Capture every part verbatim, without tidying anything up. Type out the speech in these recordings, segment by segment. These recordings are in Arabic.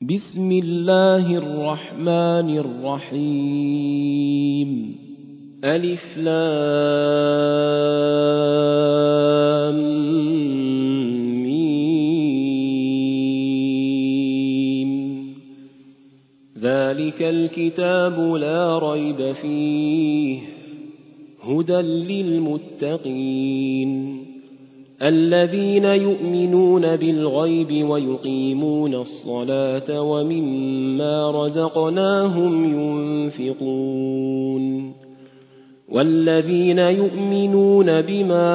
بسم الله الرحمن الرحيم ألف لام ميم ذلك الكتاب لا ريب فيه هدى للمتقين الذين يؤمنون بالغيب ويقيمون الصلاة ومما رزقناهم ينفقون والذين يؤمنون بما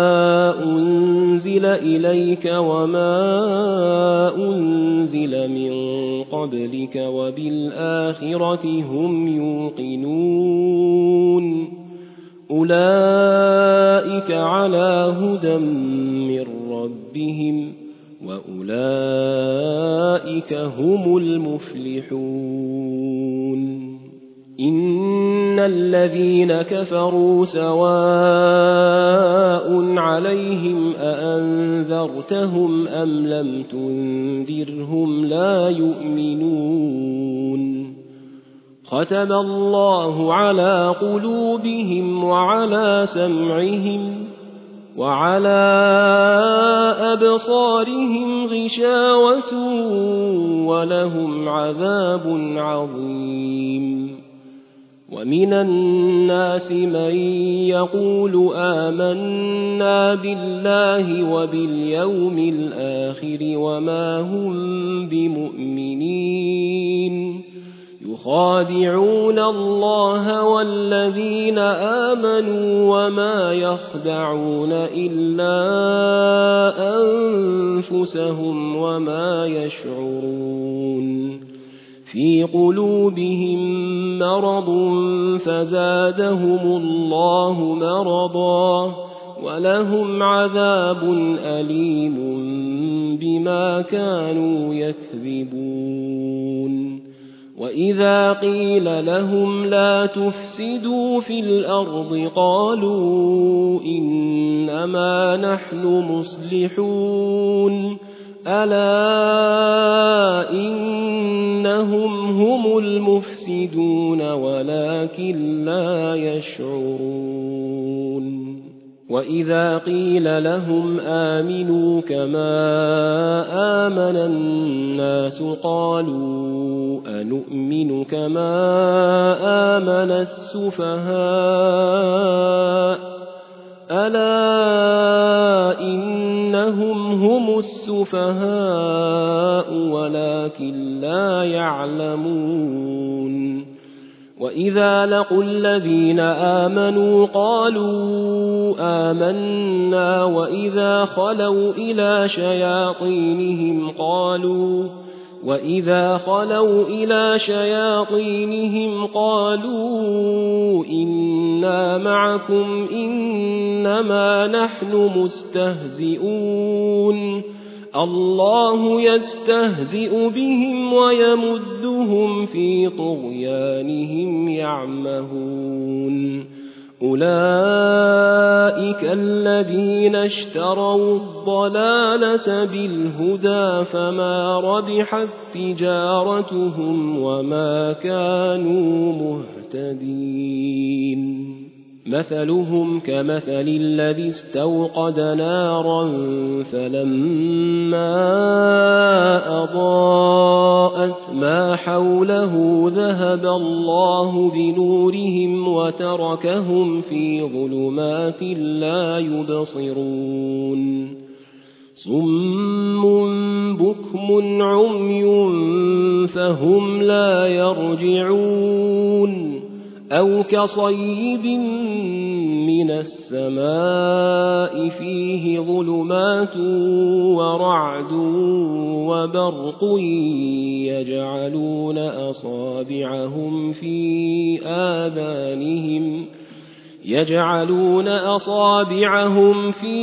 أنزل إليك وما أنزل من قبلك وبالآخرة هم يوقنون أولئك على هدى من ربهم وأولئك هم المفلحون إن الذين كفروا سواء عليهم أأنذرتهم أم لم تنذرهم لا يؤمنون ختم الله على قلوبهم وعلى سمعهم وعلى أبصارهم غشاوة ولهم عذاب عظيم ومن الناس من يقول آمنا بالله وباليوم الآخر وما هم بمؤمنين يخادعون الله والذين آمنوا وما يخدعون إلا أنفسهم وما يشعرون في قلوبهم مرض فزادهم الله مرضا ولهم عذاب أليم بما كانوا يكذبون وإذا قيل لهم لا تفسدوا في الأرض قالوا إنما نحن مصلحون ألا إنهم هم المفسدون ولكن لا يشعرون وإذا قيل لهم آمنوا كما آمن الناس قالوا أنؤمن كما آمن السفهاء ألا إنهم هم السفهاء ولكن لا يعلمون وإذا لقوا الذين آمنوا قالوا آمنا وإذا خلوا إلى شياطينهم قالوا وإذا خلوا إلى شياطينهم قالوا إنا معكم إنما نحن مستهزئون الله يستهزئ بهم ويمدهم في طغيانهم يعمهون أولئك الذين اشتروا الضلالة بالهدى فما ربحت تجارتهم وما كانوا مهتدين مثلهم كمثل الذي استوقد نارا فلما أضاءت ما حوله ذهب الله بنورهم وتركهم في ظلمات لا يبصرون صم بكم عمي فهم لا يرجعون أو كصيب من السماء فيه ظلمات ورعد وبرق يجعلون أصابعهم في آذانهم يجعلون أصابعهم في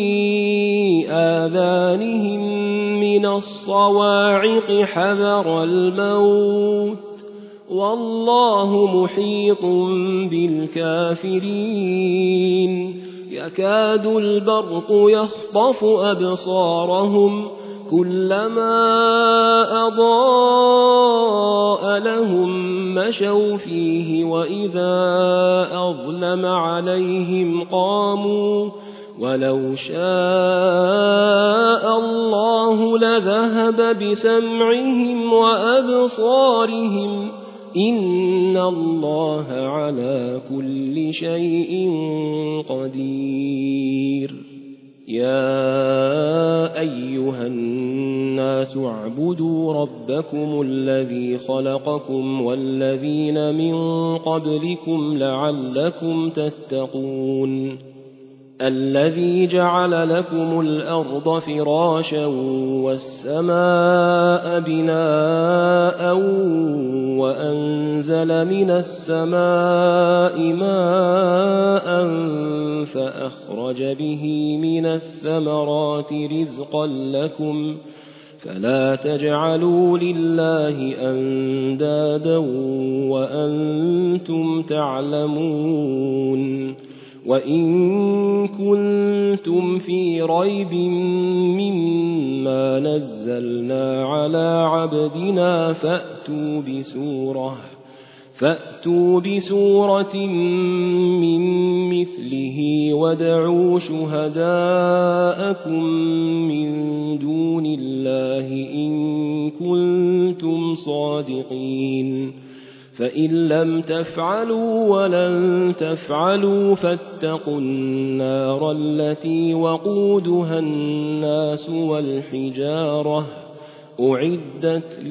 آذانهم من الصواعق حذر الموت والله محيط بالكافرين يكاد البرق يخطف أبصارهم كلما أضاء لهم مشوا فيه وإذا أظلم عليهم قاموا ولو شاء الله لذهب بسمعهم وأبصارهم إن الله على كل شيء قدير. يا أيها الناس اعبدوا ربكم الذي خلقكم والذين من قبلكم لعلكم تتقون الذي جعل لكم الأرض فراشا والسماء بناء وأنزل من السماء ماء فأخرج به من الثمرات رزقا لكم فلا تجعلوا لله أندادا وأنتم تعلمون. وإن كنتم في ريب مما نزلنا على عبدنا فأتوا بسورة فأتوا بسورة من مثله وادعوا شهداءكم من دون الله إن كنتم صادقين فإن لم تفعلوا ولن تفعلوا فاتقوا النار التي وقودها الناس والحجارة أعدت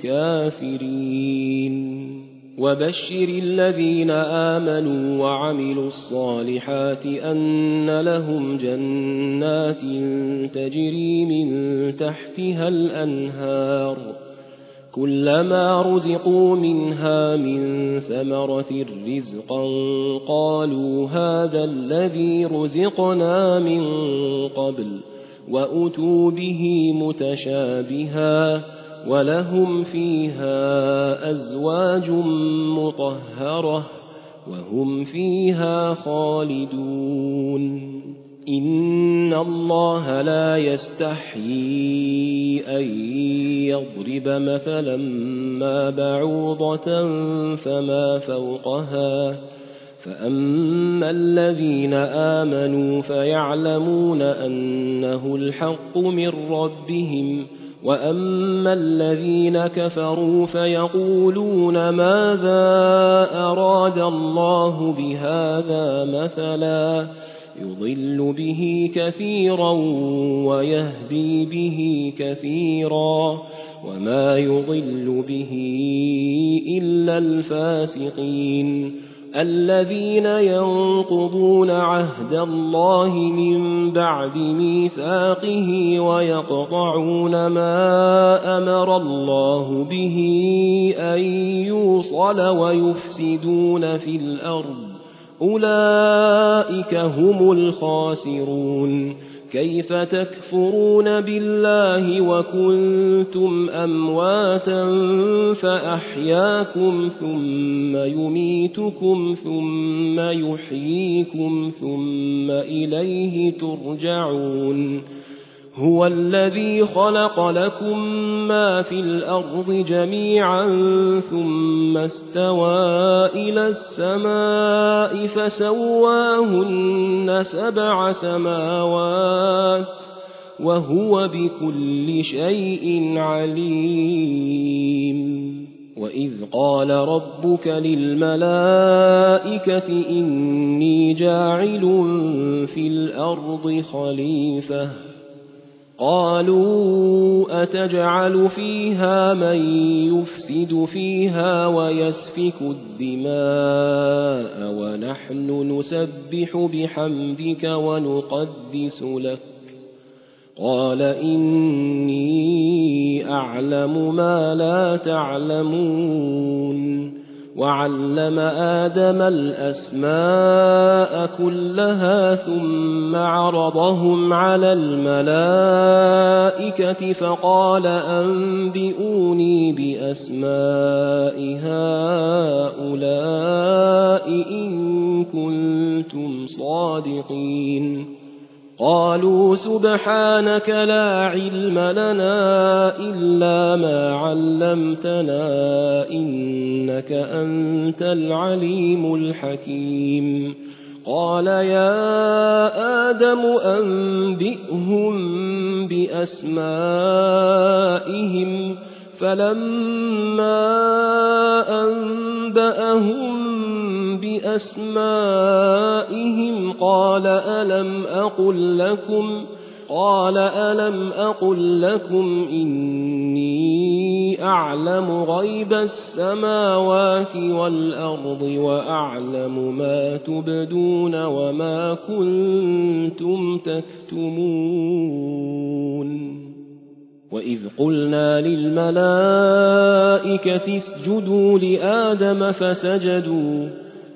للكافرين. وبشر الذين آمنوا وعملوا الصالحات أن لهم جنات تجري من تحتها الأنهار كلما رزقوا منها من ثمرة رزقا قالوا هذا الذي رزقنا من قبل وأتوا به متشابها ولهم فيها أزواج مطهرة وهم فيها خالدون. إن الله لا يستحيي أن يضرب مثلا ما بعوضة فما فوقها فأما الذين آمنوا فيعلمون أنه الحق من ربهم وأما الذين كفروا فيقولون ماذا أراد الله بهذا مثلا يضل به كثيرا ويهدي به كثيرا وما يضل به إلا الفاسقين الذين ينقضون عهد الله من بعد ميثاقه ويقطعون ما أمر الله به أن يوصل ويفسدون في الأرض أولئك هم الخاسرون. كيف تكفرون بالله وكنتم أمواتا فأحياكم ثم يميتكم ثم يحييكم ثم إليه ترجعون. هو الذي خلق لكم ما في الأرض جميعا ثم استوى إلى السماء فسواهن سبع سماوات وهو بكل شيء عليم. وإذ قال ربك للملائكة إني جاعل في الأرض خليفة قالوا أتجعل فيها من يفسد فيها ويسفك الدماء ونحن نسبح بحمدك ونقدس لك قال إني أعلم ما لا تعلمون. وعلم آدم الأسماء كلها ثم عرضهم على الملائكة فقال أنبئوني بأسماء هؤلاء إن كنتم صادقين. قالوا سبحانك لا علم لنا إلا ما علمتنا إنك أنت العليم الحكيم قال يا آدم أنبئهم بأسمائهم فلما أنبأهم بأسمائهم قال ألم أقل لكم قال ألم أقل لكم إني أعلم غيب السماوات والأرض وأعلم ما تبدون وما كنتم تكتمون وإذ قلنا للملائكة اسجدوا لآدم فسجدوا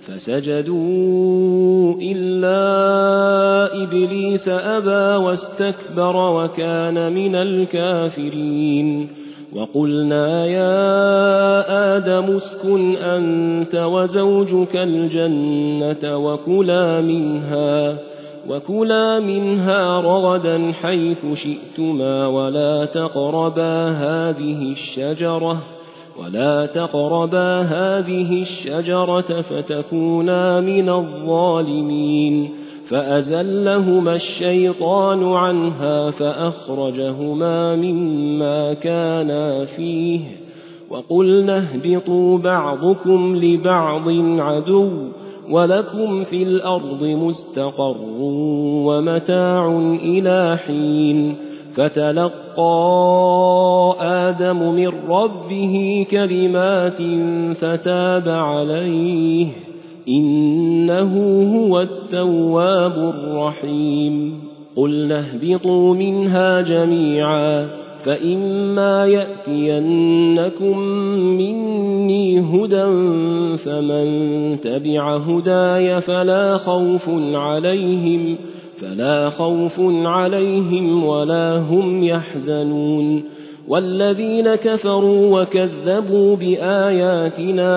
فسجدوا إلا إبليس أبى واستكبر وكان من الكافرين وقلنا يا آدم اسكن أنت وزوجك الجنة وكلا منها وكلا منها رغدا حيث شئتما ولا تقربا هذه الشجرة ولا تقربا هذه الشجرة فتكونا من الظالمين فأزلهما الشيطان عنها فأخرجهما مما كانا فيه وقلنا اهبطوا بعضكم لبعض عدو ولكم في الأرض مستقر ومتاع إلى حين فتلقى آدم من ربه كلمات فتاب عليه إنه هو التواب الرحيم قلنا اهبطوا منها جميعا فإما يأتينكم مني هدى فمن تبع هداي فلا خوف عليهم فلا خوف عليهم ولا هم يحزنون والذين كفروا وكذبوا بآياتنا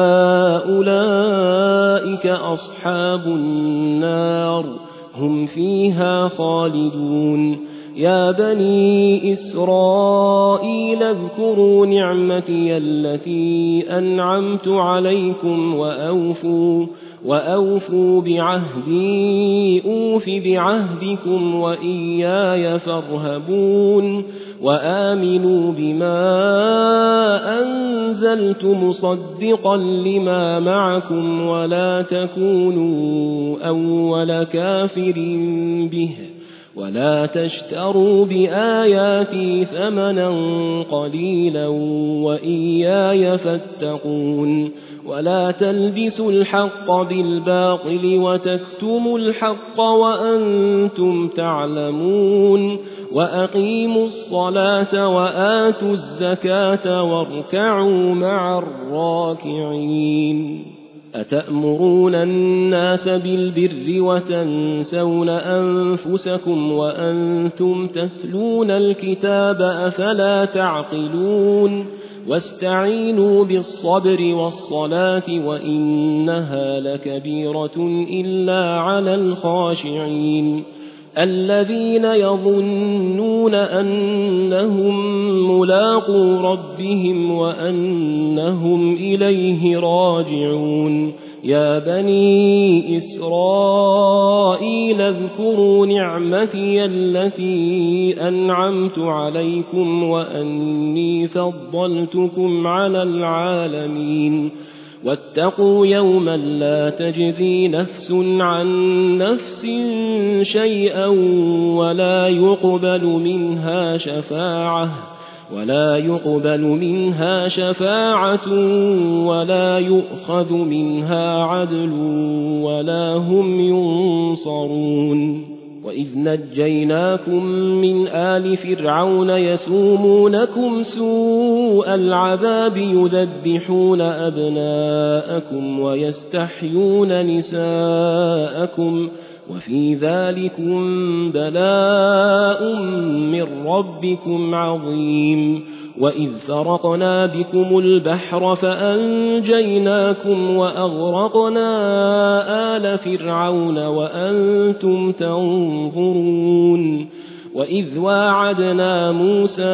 أولئك أصحاب النار هم فيها خالدون يا بني إسرائيل اذكروا نعمتي التي أنعمت عليكم وأوفوا وأوفوا بعهدي أوف بعهدكم وإياي فارهبون وآمنوا بما أنزلت مصدقا لما معكم ولا تكونوا أول كافر به ولا تشتروا بآياتي ثمنا قليلا وإياي فاتقون ولا تلبسوا الحق بالباطل وتكتموا الحق وأنتم تعلمون وأقيموا الصلاة وآتوا الزكاة واركعوا مع الراكعين أتأمرون الناس بالبر وتنسون أنفسكم وأنتم تتلون الكتاب أفلا تعقلون واستعينوا بالصبر والصلاة وإنها لكبيرة إلا على الخاشعين الذين يظنون أنهم ملاقو ربهم وأنهم إليه راجعون يا بني إسرائيل اذكروا نعمتي التي أنعمت عليكم وأني فضلتكم على العالمين واتقوا يوما لا تجزي نفس عن نفس شيئا ولا يقبل منها شفاعة ولا يقبل منها شفاعة ولا يؤخذ منها عدل ولا هم ينصرون وإذ نجيناكم من آل فرعون يسومونكم سوء العذاب يذبحون أبناءكم ويستحيون نساءكم وفي ذلكم بلاء من ربكم عظيم وإذ فرقنا بكم البحر فأنجيناكم وأغرقنا آل فرعون وأنتم تنظرون وإذ واعدنا موسى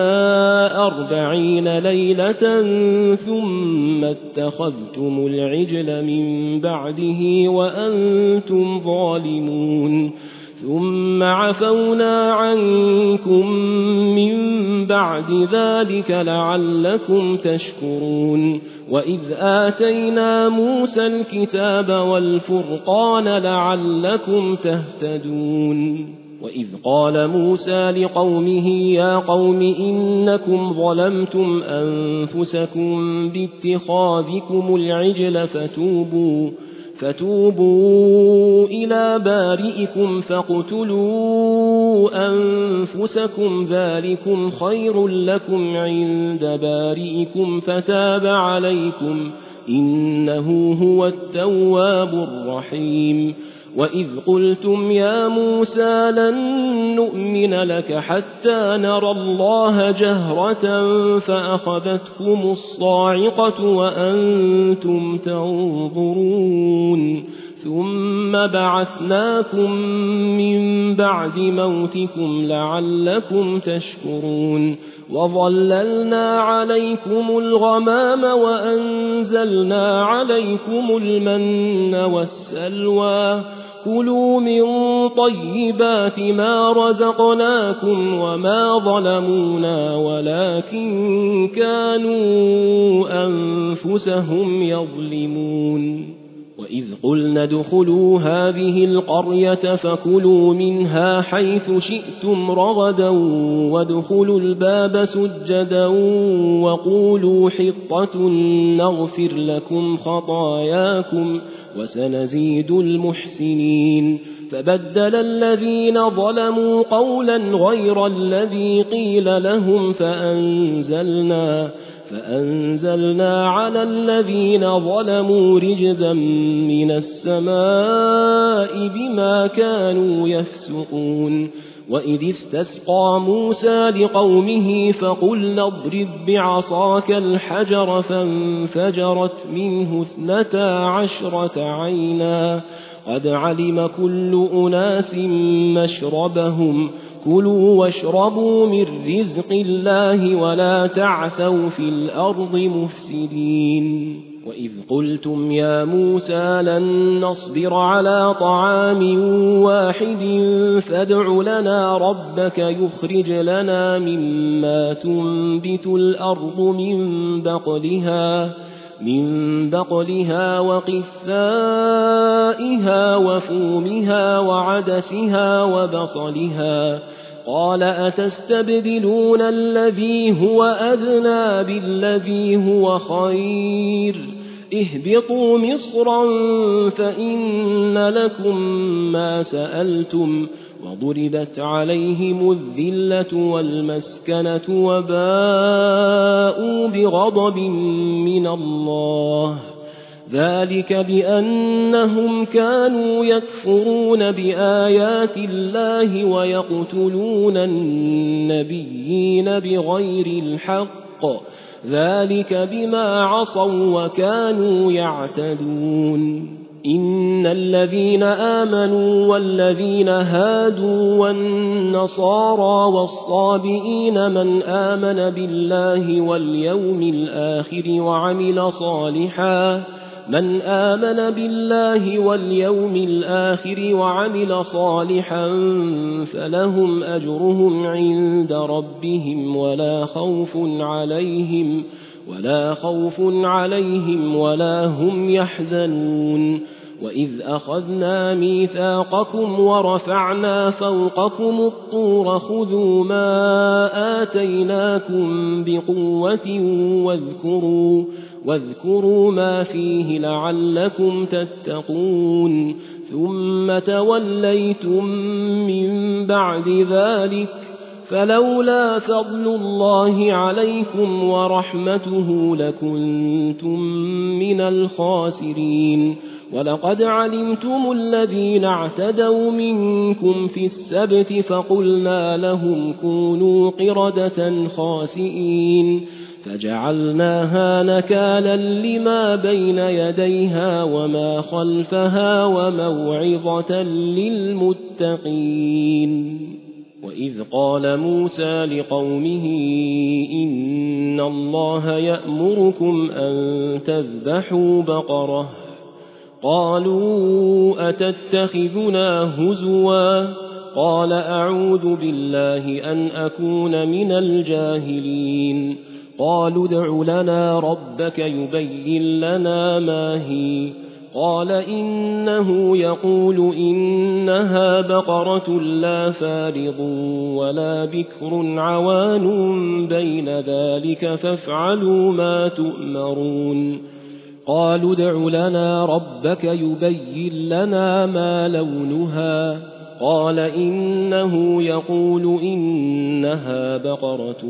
أربعين ليلة ثم اتخذتم العجل من بعده وأنتم ظالمون ثم عفونا عنكم من بعد ذلك لعلكم تشكرون وإذ آتينا موسى الكتاب والفرقان لعلكم تهتدون وإذ قال موسى لقومه يا قوم إنكم ظلمتم أنفسكم باتخاذكم العجل فتوبوا فتوبوا إلى بارئكم فاقتلوا أنفسكم ذلكم خير لكم عند بارئكم فتاب عليكم إنه هو التواب الرحيم وإذ قلتم يا موسى لن نؤمن لك حتى نرى الله جهرة فأخذتكم الصاعقة وأنتم تنظرون ثم بعثناكم من بعد موتكم لعلكم تشكرون وظللنا عليكم الغمام وأنزلنا عليكم المن والسلوى كلوا من طيبات ما رزقناكم وما ظلمونا ولكن كانوا أنفسهم يظلمون وإذ قلنا ادخلوا هذه القرية فكلوا منها حيث شئتم رغدا وادخلوا الباب سجدا وقولوا حطة نغفر لكم خطاياكم وسنزيد المحسنين فبدل الذين ظلموا قولا غير الذي قيل لهم فأنزلنا فأنزلنا على الذين ظلموا رجزا من السماء بما كانوا يفسقون وإذ استسقى موسى لقومه فقلنا اضرب بعصاك الحجر فانفجرت منه اثنتا عشرة عينا قد علم كل أناس مشربهم كلوا واشربوا من رزق الله ولا تعثوا في الأرض مفسدين وإذ قلتم يا موسى لن نصبر على طعام واحد فادع لنا ربك يخرج لنا مما تنبت الأرض من بقلها من بقلها وقثائها وفومها وعدسها وبصلها قال أتستبدلون الذي هو أدنى بالذي هو خير اهبطوا مصرا فإن لكم ما سألتم وضربت عليهم الذلة والمسكنة وباءوا بغضب من الله ذلك بأنهم كانوا يكفرون بآيات الله ويقتلون النبيين بغير الحق ذلك بما عصوا وكانوا يعتدون إن الذين آمنوا والذين هادوا والنصارى والصابئين من آمن بالله واليوم الآخر وعمل صالحا من آمن بالله واليوم الآخر وعمل صالحا فلهم أجرهم عند ربهم ولا خوف عليهم ولا خوف عليهم ولا هم يحزنون وإذ أخذنا ميثاقكم ورفعنا فوقكم الطور خذوا ما آتيناكم بقوة واذكروا واذكروا ما فيه لعلكم تتقون ثم توليتم من بعد ذلك فلولا فضل الله عليكم ورحمته لكنتم من الخاسرين ولقد علمتم الذين اعتدوا منكم في السبت فقلنا لهم كونوا قردة خاسئين فجعلناها نكالا لما بين يديها وما خلفها وموعظة للمتقين. وإذ قال موسى لقومه إن الله يأمركم أن تذبحوا بقرة قالوا أتتخذنا هزوا قال أعوذ بالله أن أكون من الجاهلين. قالوا ادع لنا ربك يبين لنا ما هي قال إنه يقول إنها بقرة لا فارض ولا بكر عوان بين ذلك فافعلوا ما تؤمرون. قالوا ادع لنا ربك يبين لنا ما لونها قال إنه يقول إنها بقرة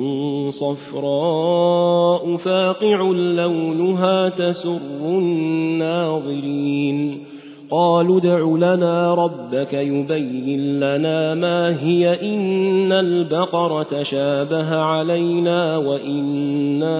صفراء فاقع لونها تسر الناظرين. قالوا ادع لنا ربك يبين لنا ما هي إن البقرة شابه علينا وإنا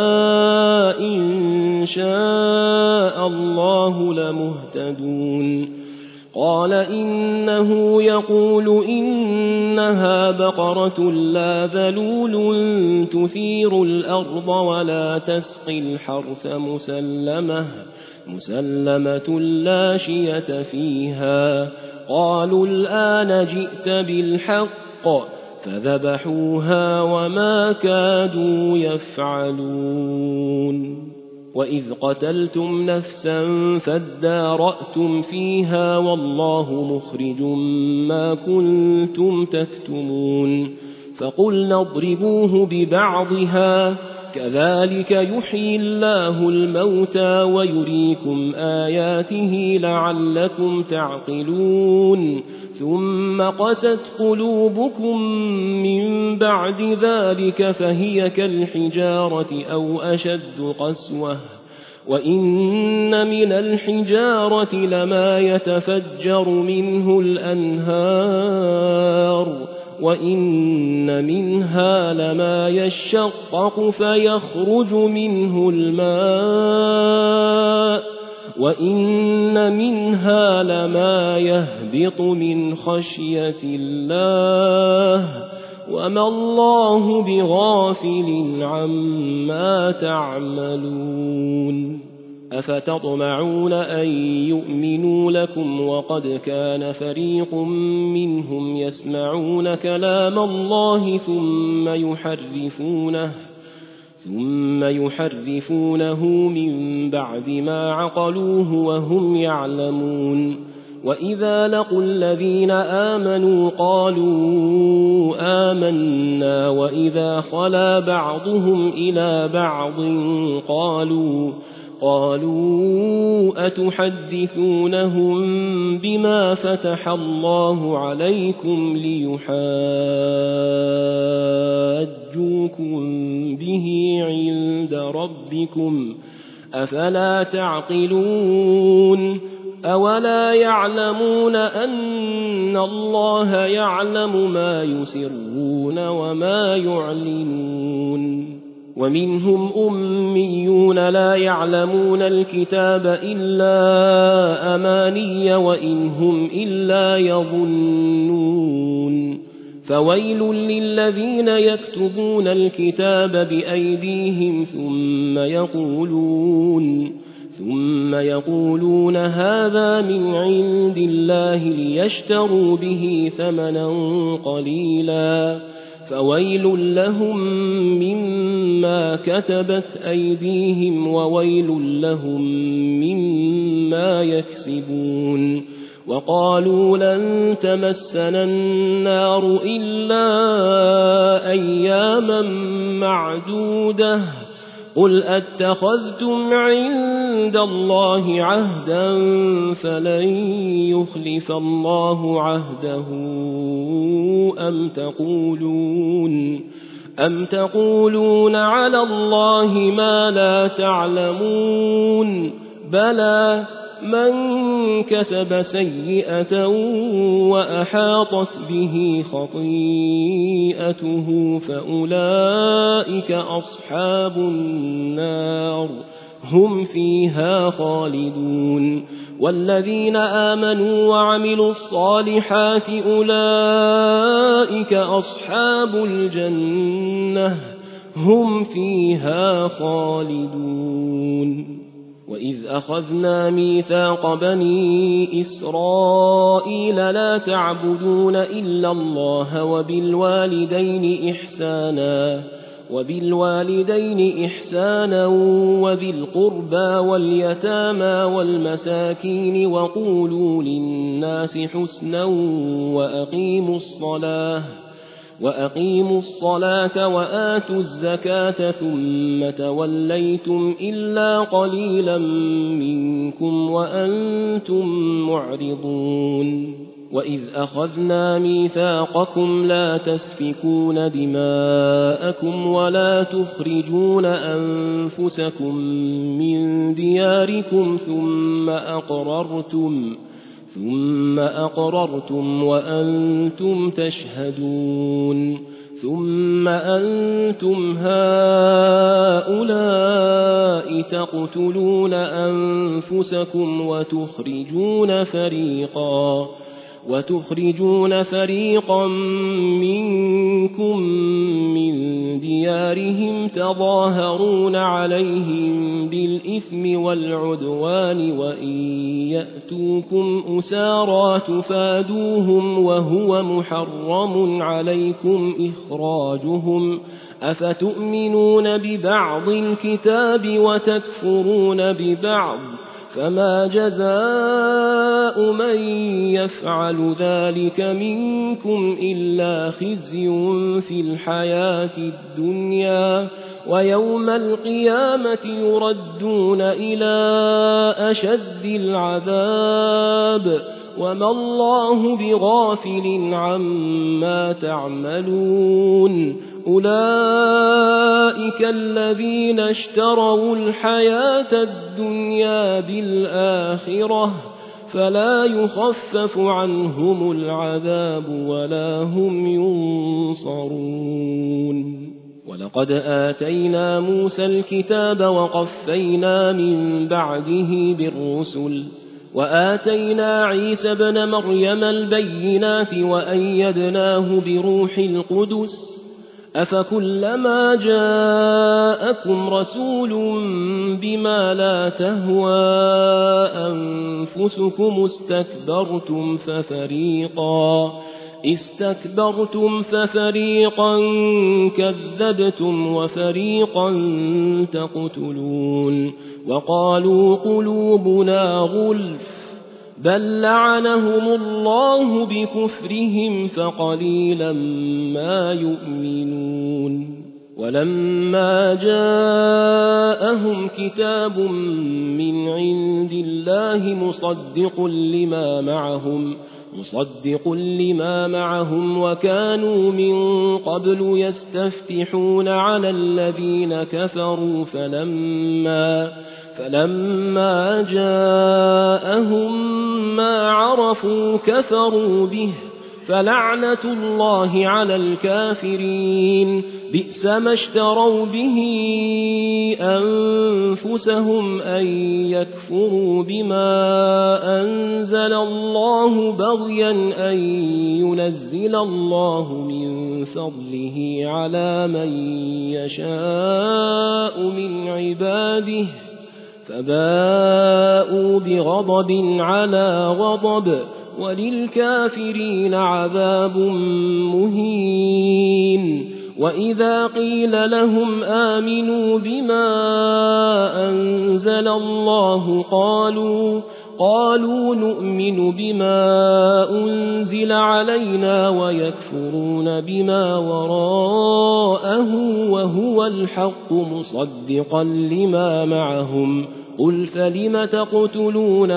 إن شاء الله لمهتدون. قال إنه يقول إنها بقرة لا ذلول تثير الأرض ولا تسقي الحرث مسلمة مسلمة لا شية فيها. قالوا الآن جئت بالحق فذبحوها وما كادوا يفعلون. وإذ قتلتم نفسا فادارأتم فيها والله مخرج ما كنتم تكتمون. فقلنا اضربوه ببعضها كذلك يحيي الله الموتى ويريكم آياته لعلكم تعقلون. ثم قست قلوبكم من بعد ذلك فهي كالحجارة أو أشد قسوة وإن من الحجارة لما يتفجر منه الأنهار وإن منها لما يشقق فيخرج منه الماء وإن منها لما يهبط من خشية الله وما الله بغافل عما تعملون. أفتطمعون أن يؤمنوا لكم وقد كان فريق منهم يسمعون كلام الله ثم يحرفونه ثم يحرفونه من بعد ما عقلوه وهم يعلمون. وإذا لقوا الذين آمنوا قالوا آمنا وإذا خلا بعضهم إلى بعض قالوا قالوا أتحدثونهم بما فتح الله عليكم ليحاجوكم به عند ربكم أفلا تعقلون. أولا يعلمون أن الله يعلم ما يسرون وما يعلنون. ومنهم أميون لا يعلمون الكتاب إلا أماني وإن هم إلا يظنون. فويل للذين يكتبون الكتاب بأيديهم ثم يقولون ثم يقولون هذا من عند الله ليشتروا به ثمنا قليلا فويل لهم مما كتبت أيديهم وويل لهم مما يكسبون. وقالوا لن تمسنا النار إلا أياما معدودة قل أتخذتم عند الله عهدا فلن يخلف الله عهده أم تقولون أم تقولون على الله ما لا تعلمون بلى من كسب سيئة وأحاطت به خطيئته فأولئك أصحاب النار هم فيها خالدون والذين آمنوا وعملوا الصالحات أولئك أصحاب الجنة هم فيها خالدون وإذ أخذنا ميثاق بني إسرائيل لا تعبدون إلا الله وبالوالدين إحسانا وبالوالدين إحسانا وذي القربى واليتامى والمساكين وقولوا للناس حسنا وأقيموا الصلاة وأقيموا الصلاة وآتوا الزكاة ثم توليتم إلا قليلا منكم وأنتم معرضون وإذ أخذنا ميثاقكم لا تسفكون دماءكم ولا تخرجون أنفسكم من دياركم ثم أقررتم ثم أقررتم وأنتم تشهدون ثم أنتم هؤلاء تقتلون أنفسكم وتخرجون فريقا وتخرجون فريقا منكم من ديارهم تظاهرون عليهم بالإثم والعدوان وإن يأتوكم أسارى تفادوهم وهو محرم عليكم إخراجهم أفتؤمنون ببعض الكتاب وتكفرون ببعض فما جزاء من يفعل ذلك منكم إلا خزي في الحياة الدنيا ويوم القيامة يردون إلى أشد العذاب وما الله بغافل عما تعملون أولئك الذين اشتروا الحياة الدنيا بالآخرة فلا يخفف عنهم العذاب ولا هم ينصرون ولقد آتينا موسى الكتاب وقفينا من بعده بالرسل وآتينا عيسى ابن مريم البينات وأيدناه بروح القدس أفكلما جاءكم رسول بما لا تهوى أنفسكم استكبرتم ففريقا استكبرتم ففريقا كذبتم وفريقا تقتلون وقالوا قلوبنا غلف بل لعنهم الله بكفرهم فقليلا ما يؤمنون ولما جاءهم كتاب من عند الله مصدق لما معهم مصدق لما معهم وكانوا من قبل يستفتحون على الذين كفروا فلما فلما جاءهم ما عرفوا كفروا به فلعنة الله على الكافرين بئس ما اشتروا به أنفسهم أن يكفروا بما أنزل الله بغيا أن ينزل الله من فضله على من يشاء من عباده فباءوا بغضب على غضب وللكافرين عذاب مهين وإذا قيل لهم آمنوا بما أنزل الله قالوا قالوا نؤمن بما أنزل علينا ويكفرون بما وراءه وهو الحق مصدقا لما معهم قل فلم تقتلون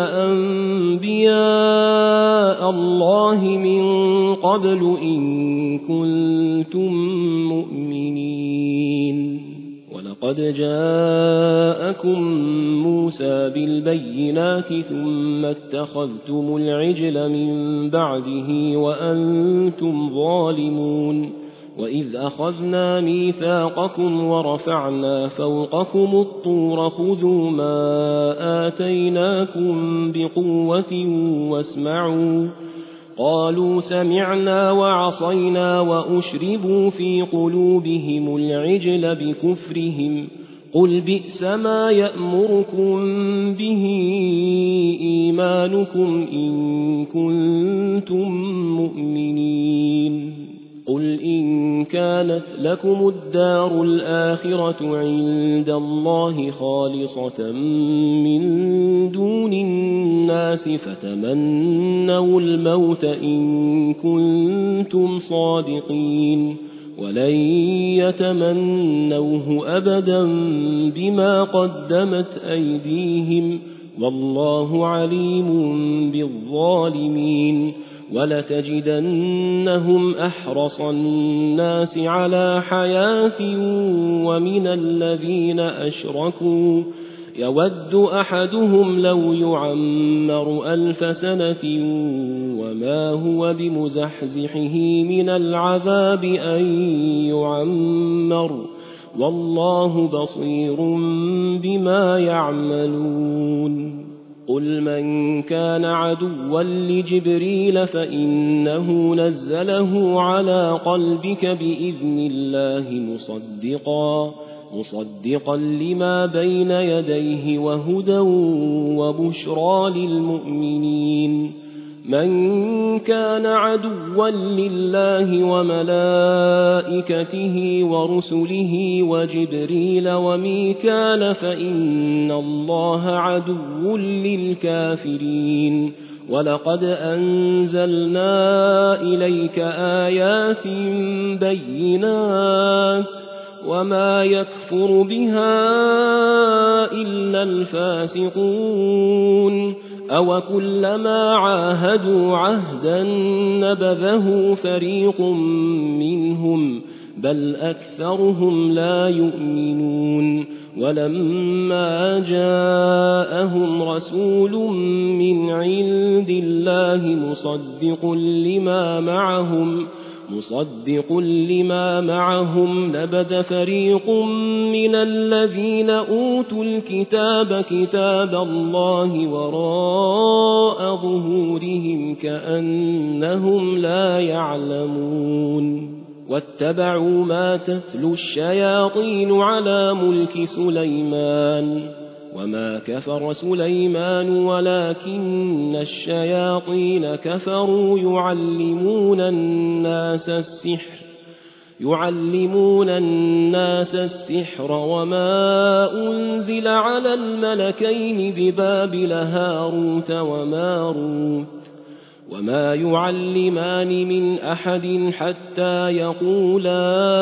أنبياء الله من قبل إن كنتم مؤمنين ولقد جاءكم موسى بالبينات ثم اتخذتم العجل من بعده وأنتم ظالمون وإذ أخذنا ميثاقكم ورفعنا فوقكم الطور خذوا ما آتيناكم بقوة واسمعوا قالوا سمعنا وعصينا وأشربوا في قلوبهم العجل بكفرهم قل بئس ما يأمركم به إيمانكم إن كنتم مؤمنين قل إن كانت لكم الدار الآخرة عند الله خالصة من دون الناس فتمنوا الموت إن كنتم صادقين ولن يتمنوه أبدا بما قدمت أيديهم والله عليم بالظالمين ولتجدنهم أحرص الناس على حياة ومن الذين أشركوا يود أحدهم لو يعمر ألف سنة وما هو بمزحزحه من العذاب أن يعمر والله بصير بما يعملون قل من كان عدوا لجبريل فإنه نزله على قلبك بإذن الله مصدقا مصدقا لما بين يديه وهدى وبشرى للمؤمنين من كان عدوا لله وملائكته ورسله وجبريل وميكال فإن الله عدو للكافرين ولقد أنزلنا إليك آيات بينات وما يكفر بها إلا الفاسقون أو كلما عاهدوا عهدا نبذه فريق منهم بل أكثرهم لا يؤمنون ولما جاءهم رسول من عند الله مصدق لما معهم مصدق لما معهم نبذ فريق من الذين أوتوا الكتاب كتاب الله وراء ظهورهم كأنهم لا يعلمون واتبعوا ما تتلو الشياطين على ملك سليمان وما كفر سليمان ولكن الشياطين كفروا يعلمون الناس السحر يعلمون الناس السحر وما أنزل على الملكين ببابل هاروت وماروت وما يعلمان من أحد حتى يقولا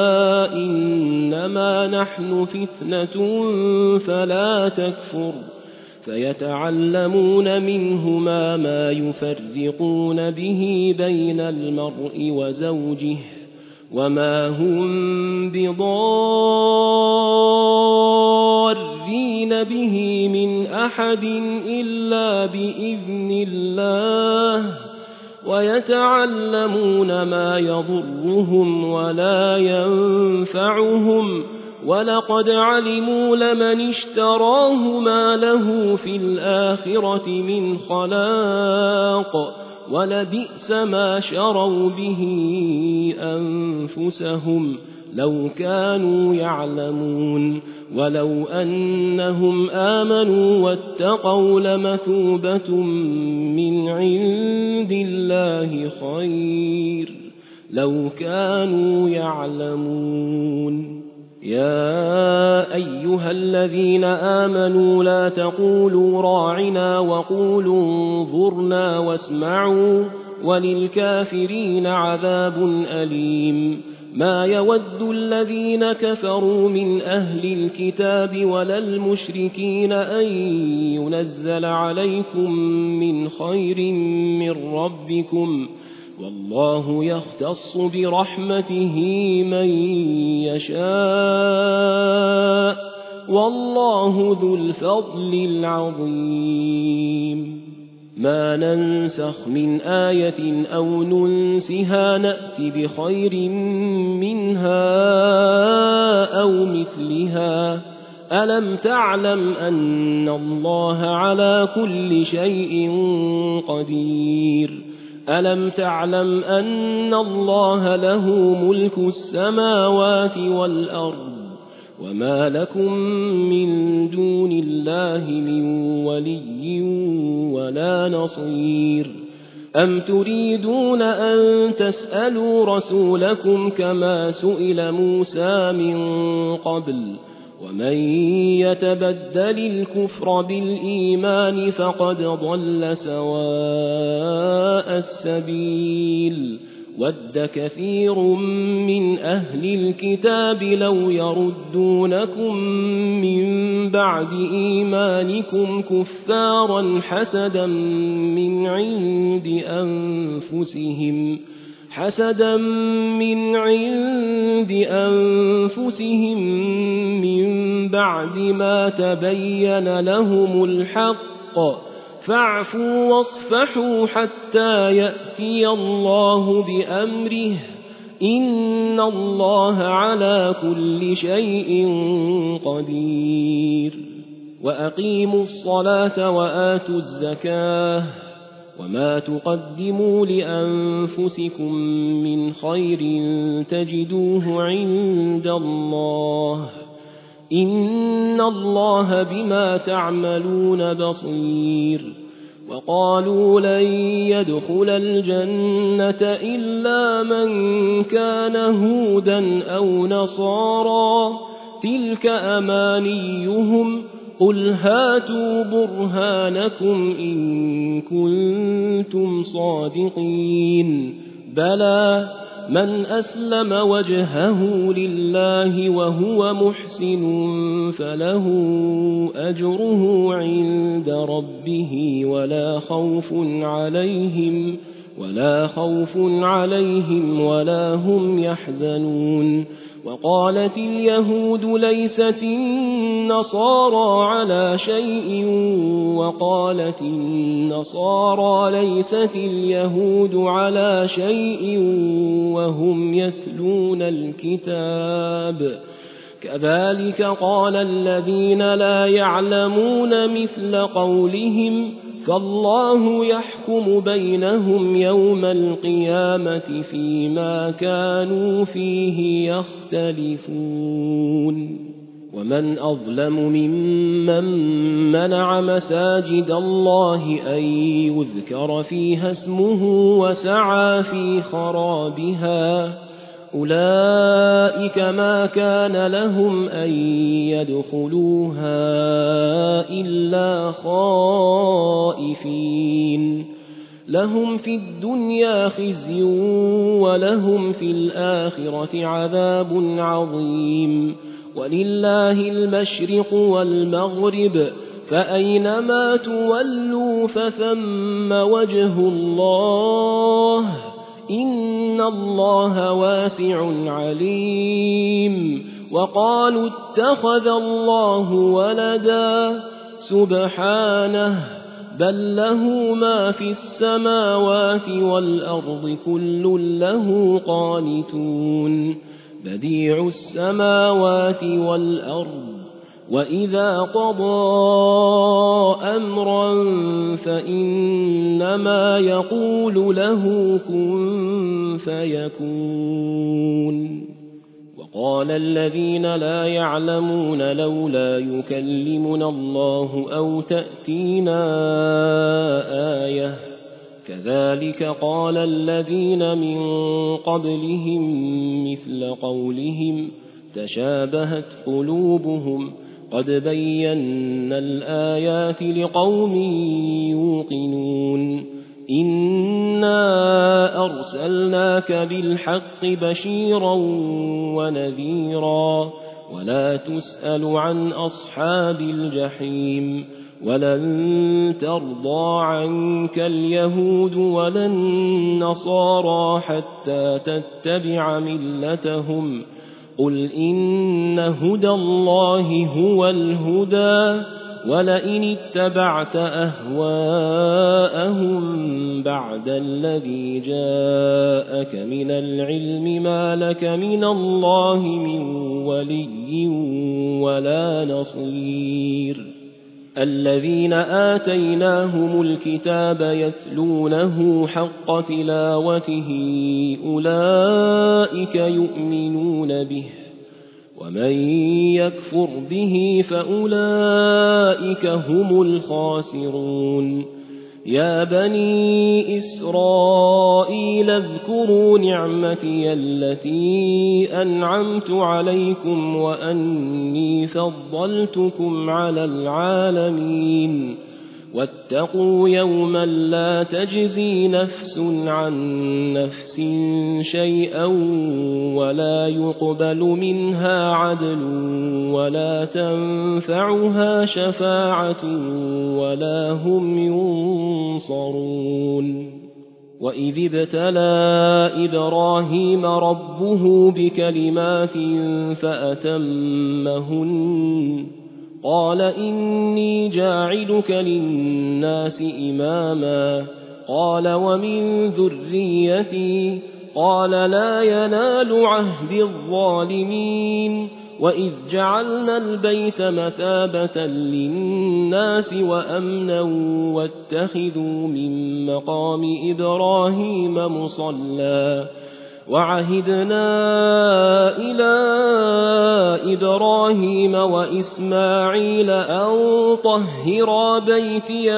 إنما نحن فتنة فلا تكفر فيتعلمون منهما ما يفرقون به بين المرء وزوجه وما هم بضارين به من أحد إلا بإذن الله ويتعلمون ما يضرهم ولا ينفعهم ولقد علموا لمن اشتراه ما له في الآخرة من خلاق ولبئس ما شروا به أنفسهم لو كانوا يعلمون ولو أنهم آمنوا واتقوا لمثوبة من عند الله خير لو كانوا يعلمون يا أيها الذين آمنوا لا تقولوا راعنا وقولوا انظرنا واسمعوا وللكافرين عذاب أليم ما يود الذين كفروا من أهل الكتاب ولا المشركين أن ينزل عليكم من خير من ربكم والله يختص برحمته من يشاء والله ذو الفضل العظيم ما ننسخ من آية أو ننسها نأت بخير منها أو مثلها ألم تعلم أن الله على كل شيء قدير ألم تعلم أن الله له ملك السماوات والأرض وما لكم من دون الله من ولي ولا نصير أم تريدون أن تسألوا رسولكم كما سئل موسى من قبل ومن يتبدل الكفر بالإيمان فقد ضل سواء السبيل ود كثير من أهل الكتاب لو يردونكم من بعد إيمانكم كفارا حسدا من عند أنفسهم حسدا من عند أنفسهم من بعد ما تبين لهم الحق فاعفوا واصفحوا حتى يأتي الله بأمره إن الله على كل شيء قدير وأقيموا الصلاة وآتوا الزكاة وما تقدموا لأنفسكم من خير تجدوه عند الله إن الله بما تعملون بصير وقالوا لن يدخل الجنة إلا من كان هودا أو نصارى تلك أمانيهم قل هاتوا برهانكم إن كنتم صادقين بلى من أسلم وجهه لله وهو محسن فله أجره عند ربه ولا خوف عليهم ولا خوف عليهم ولا هم يحزنون وقالت اليهود ليست النصارى على شيء وقالت النصارى ليست اليهود على شيء وهم يتلون الكتاب كذلك قال الذين لا يعلمون مثل قولهم فالله يحكم بينهم يوم القيامة فيما كانوا فيه يختلفون ومن أظلم ممن منع مساجد الله أن يذكر فيها اسمه وسعى في خرابها أولئك ما كان لهم أن يدخلوها إلا خائفين لهم في الدنيا خزي ولهم في الآخرة عذاب عظيم ولله المشرق والمغرب فأينما تولوا فثم وجه الله إن الله واسع عليم وقالوا اتخذ الله ولدا سبحانه بل له ما في السماوات والأرض كل له قانتون بديع السماوات والأرض وإذا قضى أمرا فإنما يقول له كن فيكون وقال الذين لا يعلمون لولا يكلمنا الله أو تأتينا آية كذلك قال الذين من قبلهم مثل قولهم تشابهت قلوبهم قد بينا الآيات لقوم يوقنون إنا أرسلناك بالحق بشيرا ونذيرا ولا تسأل عن أصحاب الجحيم ولن ترضى عنك اليهود ولا النصارى حتى تتبع ملتهم قل إن هدى الله هو الهدى ولئن اتبعت أهواءهم بعد الذي جاءك من العلم ما لك من الله من ولي ولا نصير الذين آتيناهم الكتاب يتلونه حق تلاوته أولئك يؤمنون به ومن يكفر به فأولئك هم الخاسرون يا بني إسرائيل اذكروا نعمتي التي أنعمت عليكم وأني فضلتكم على العالمين واتقوا يوما لا تجزي نفس عن نفس شيئا ولا يقبل منها عدل ولا تنفعها شفاعة ولا هم ينصرون وإذ ابتلى إبراهيم ربه بكلمات فأتمهن قال إني جاعلك للناس إماما قال ومن ذريتي قال لا ينال عهد الظالمين وإذ جعلنا البيت مثابة للناس وأمنا واتخذوا من مقام إبراهيم مصلى وعهدنا إلى إبراهيم وإسماعيل أن طهرا بيتي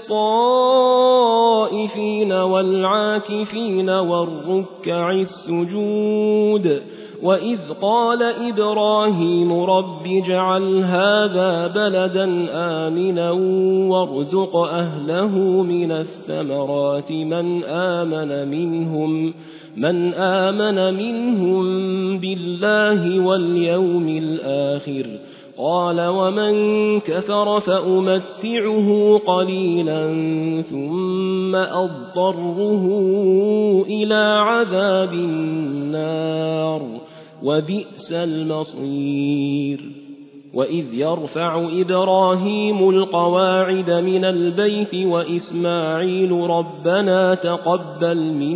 للطائفين والعاكفين والركع السجود وإذ قال إبراهيم رب اجعل هذا بلدا آمنا وارزق أهله من الثمرات من آمن منهم من آمن منهم بالله واليوم الآخر قال ومن كفر فأمتعه قليلا ثم أضطره إلى عذاب النار وبئس المصير وإذ يرفع إبراهيم القواعد من البيت وإسماعيل ربنا تقبل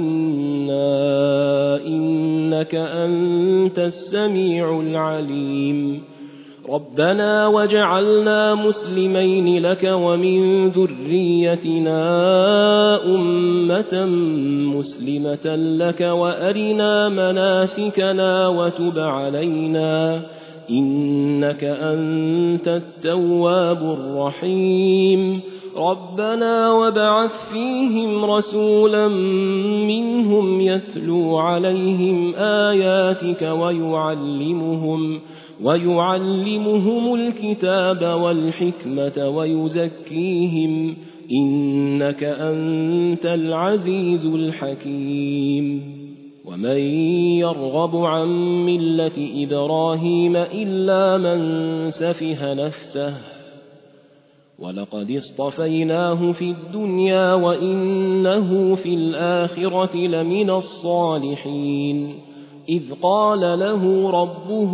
منا إنك أنت السميع العليم ربنا وجعلنا مسلمين لك ومن ذريتنا أمة مسلمة لك وأرنا مناسكنا وتب علينا إنك أنت التواب الرحيم ربنا وابعث فيهم رسولا منهم يتلو عليهم آياتك ويعلمهم ويعلمهم الكتاب والحكمة ويزكيهم إنك أنت العزيز الحكيم ومن يرغب عن ملة إبراهيم إلا من سفه نفسه ولقد اصطفيناه في الدنيا وإنه في الآخرة لمن الصالحين إذ قال له ربه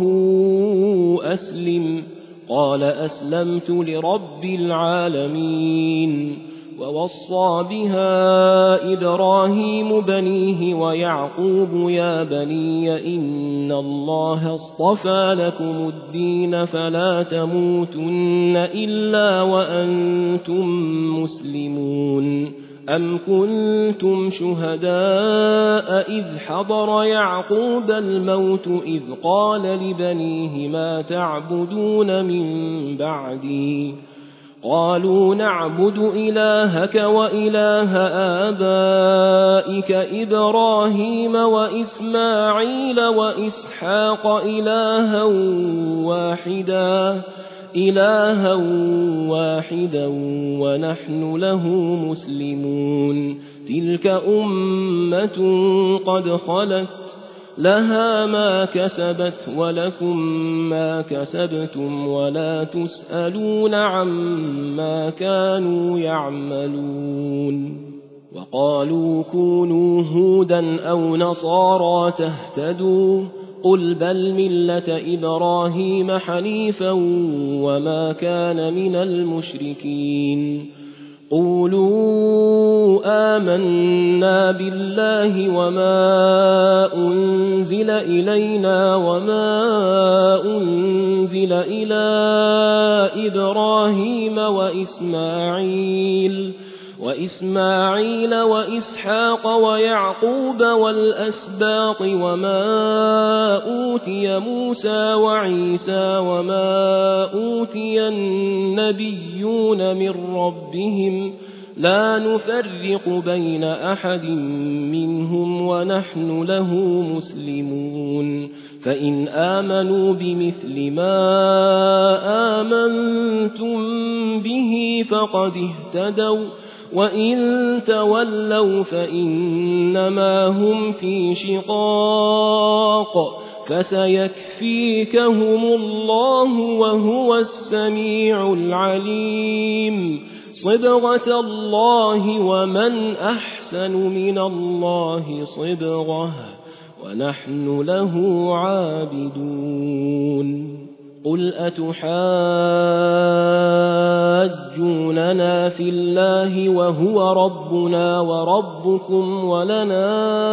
أسلم قال أسلمت لرب العالمين ووصى بها إبراهيم بنيه ويعقوب يا بني إن الله اصطفى لكم الدين فلا تموتن إلا وأنتم مسلمون أم كنتم شهداء إذ حضر يعقوب الموت إذ قال لبنيه ما تعبدون من بعدي قالوا نعبد إلهك وإله آبائك إبراهيم وإسماعيل وإسحاق إلها واحدا إلها واحدا ونحن له مسلمون تلك أمة قد خلت لها ما كسبت ولكم ما كسبتم ولا تسألون عما كانوا يعملون وقالوا كونوا هودا أو نصارى تهتدوا قل بل ملة إبراهيم حنيفا وما كان من المشركين قولوا آمنا بالله وما أنزل إلينا وما أنزل إلى إبراهيم وإسماعيل وإسماعيل وإسحاق ويعقوب والأسباط وما أوتي موسى وعيسى وما أوتي النبيون من ربهم لا نفرق بين أحد منهم ونحن له مسلمون فإن آمنوا بمثل ما آمنتم به فقد اهتدوا وإن تولوا فإنما هم في شقاق فسيكفيكهم الله وهو السميع العليم صبغة الله ومن أحسن من الله صبغة ونحن له عابدون قل أتحاجوننا في الله وهو ربنا وربكم ولنا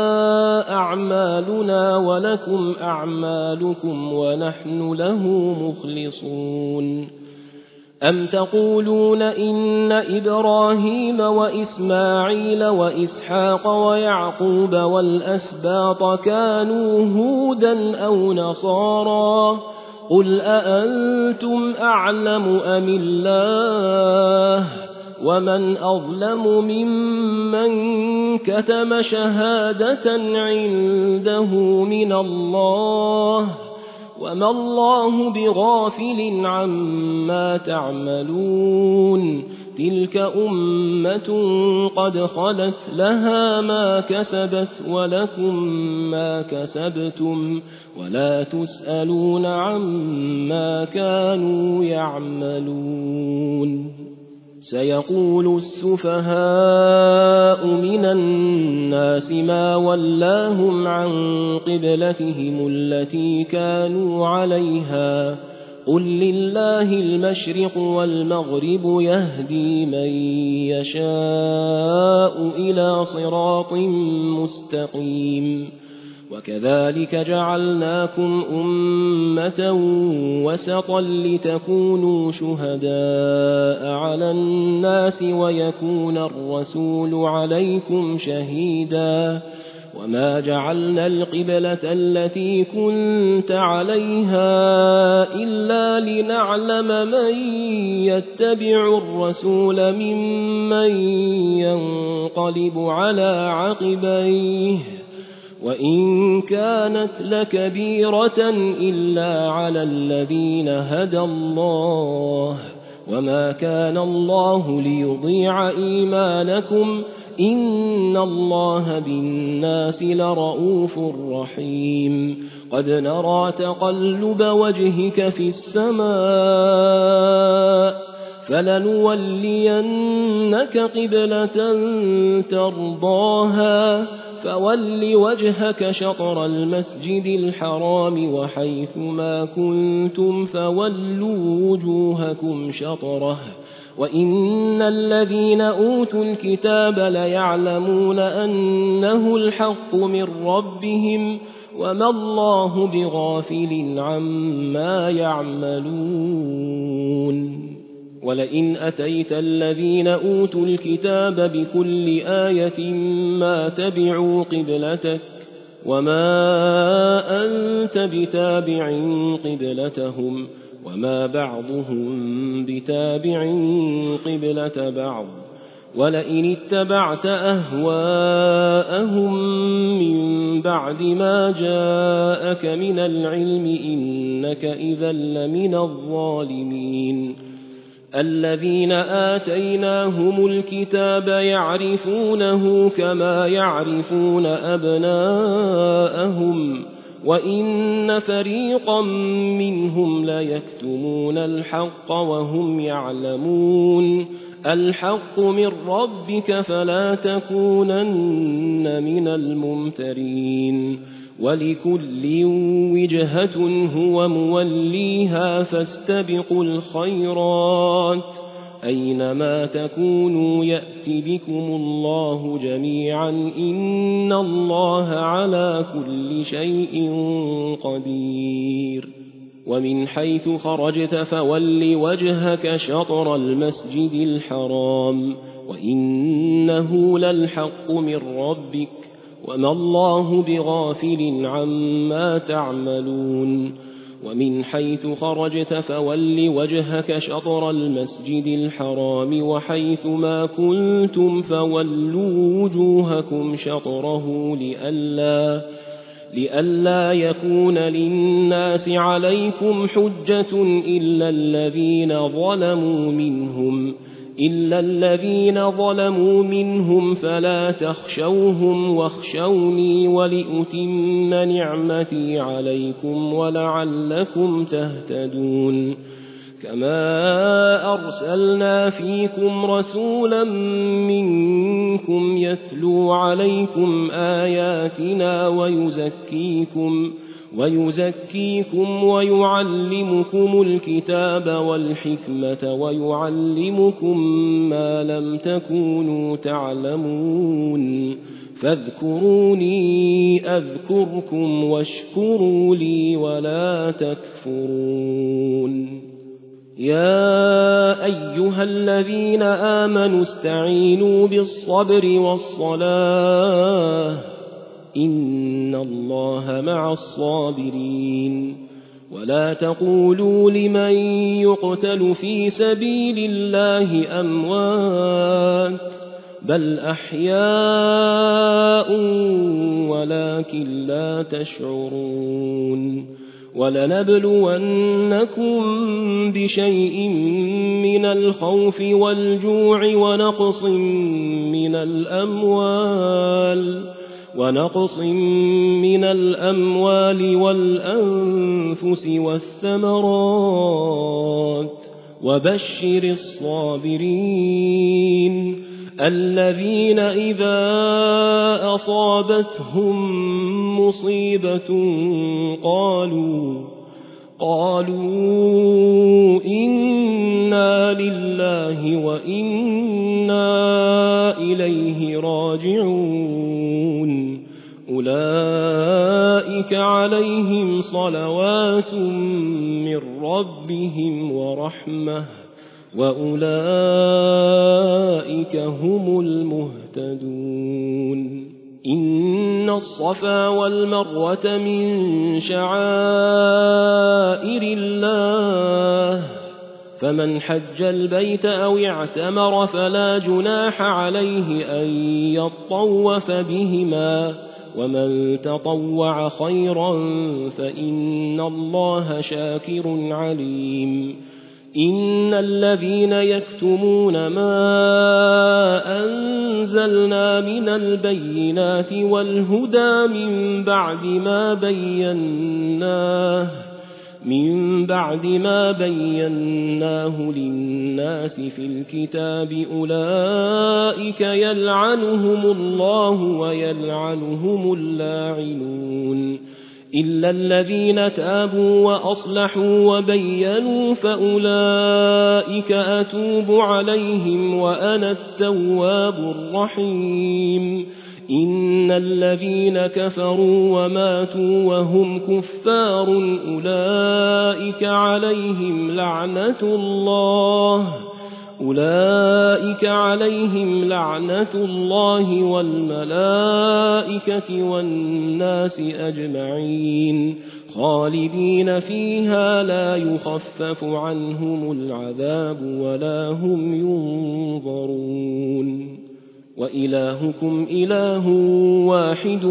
أعمالنا ولكم أعمالكم ونحن له مخلصون أم تقولون إن إبراهيم وإسماعيل وإسحاق ويعقوب والأسباط كانوا هودا أو نصارى قل أأنتم أعلم أم الله ومن أظلم ممن كتم شهادة عنده من الله وما الله بغافل عما تعملون تلك أمة قد خلت لها ما كسبت ولكم ما كسبتم ولا تسألون عما كانوا يعملون سيقول السفهاء من الناس ما ولاهم عن قبلتهم التي كانوا عليها قل لله المشرق والمغرب يهدي من يشاء إلى صراط مستقيم وكذلك جعلناكم أمة وسطا لتكونوا شهداء على الناس ويكون الرسول عليكم شهيدا وما جعلنا القبلة التي كنت عليها إلا لنعلم من يتبع الرسول ممن ينقلب على عقبيه وإن كانت لكبيرة إلا على الذين هدى الله وما كان الله ليضيع إيمانكم إن الله بالناس لرءوف رحيم قد نرى تقلب وجهك في السماء فلنولينك قبلة ترضاها فول وجهك شطر المسجد الحرام وحيث ما كنتم فولوا وجوهكم شطره وإن الذين أوتوا الكتاب ليعلمون أنه الحق من ربهم وما الله بغافل عما يعملون ولئن أتيت الذين أوتوا الكتاب بكل آية ما تبعوا قبلتك وما أنت بتابع قبلتهم وما بعضهم بتابع قبلة بعض ولئن اتبعت أهواءهم من بعد ما جاءك من العلم إنك إذا لمن الظالمين الذين آتيناهم الكتاب يعرفونه كما يعرفون أبناءهم وإن فريقا منهم ليكتمون الحق وهم يعلمون الحق من ربك فلا تكونن من الممترين ولكل وجهة هو موليها فاستبقوا الخيرات أينما تكونوا يأت بكم الله جميعا إن الله على كل شيء قدير ومن حيث خرجت فول وجهك شطر المسجد الحرام وإنه للحق من ربك وما الله بغافل عما تعملون ومن حيث خرجت فول وجهك شطر المسجد الحرام وحيث ما كنتم فولوا وجوهكم شطره لئلا لئلا يكون للناس عليكم حجة إلا الذين ظلموا منهم إلا الذين ظلموا منهم فلا تخشوهم واخشوني ولأتم نعمتي عليكم ولعلكم تهتدون كما أرسلنا فيكم رسولا منكم يتلو عليكم آياتنا ويزكيكم ويزكيكم ويعلمكم الكتاب والحكمة ويعلمكم ما لم تكونوا تعلمون فاذكروني أذكركم واشكروا لي ولا تكفرون يا أيها الذين آمنوا استعينوا بالصبر والصلاة إن الله مع الصابرين ولا تقولوا لمن يقتل في سبيل الله أموات بل أحياء ولكن لا تشعرون ولنبلونكم بشيء من الخوف والجوع ونقص من الأموال ونقص من الأموال والأنفس والثمرات وبشر الصابرين الذين إذا أصابتهم مصيبة قالوا قالوا إنا لله وإنا إليه راجعون أولئك عليهم صلوات من ربهم ورحمة وأولئك هم المهتدون إن الصفا والمروة من شعائر الله فمن حج البيت أو اعتمر فلا جناح عليه أن يطوف بهما ومن تطوع خيرا فإن الله شاكر عليم إن الذين يكتمون ما أنزلنا من البينات والهدى من بعد ما بيناه من بعد ما بيناه للناس في الكتاب أولئك يلعنهم الله ويلعنهم اللاعنون إلا الذين تابوا وأصلحوا وبينوا فأولئك أتوب عليهم وأنا التواب الرحيم إن الذين كفروا وماتوا وهم كفار أولئك عليهم لعنة الله أولئك عليهم لعنة الله والملائكة والناس أجمعين خالدين فيها لا يخفف عنهم العذاب ولا هم ينظرون وإلهكم إله واحد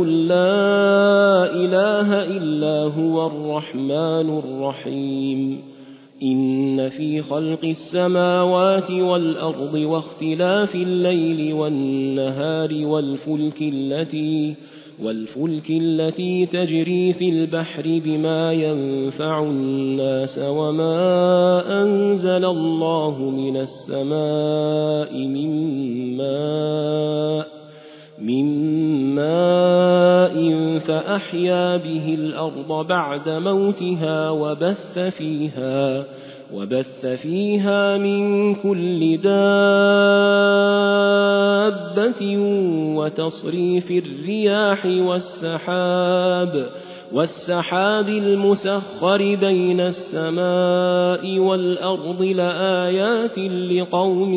لا إله إلا هو الرحمن الرحيم إن في خلق السماوات والأرض واختلاف الليل والنهار والفلك التي والفلك التي تجري في البحر بما ينفع الناس وما أنزل الله من السماء من ماء من ماء فأحيا به الأرض بعد موتها وبث فيها وبث فيها من كل دابة وتصريف الرياح والسحاب والسحاب المسخر بين السماء والأرض لآيات لقوم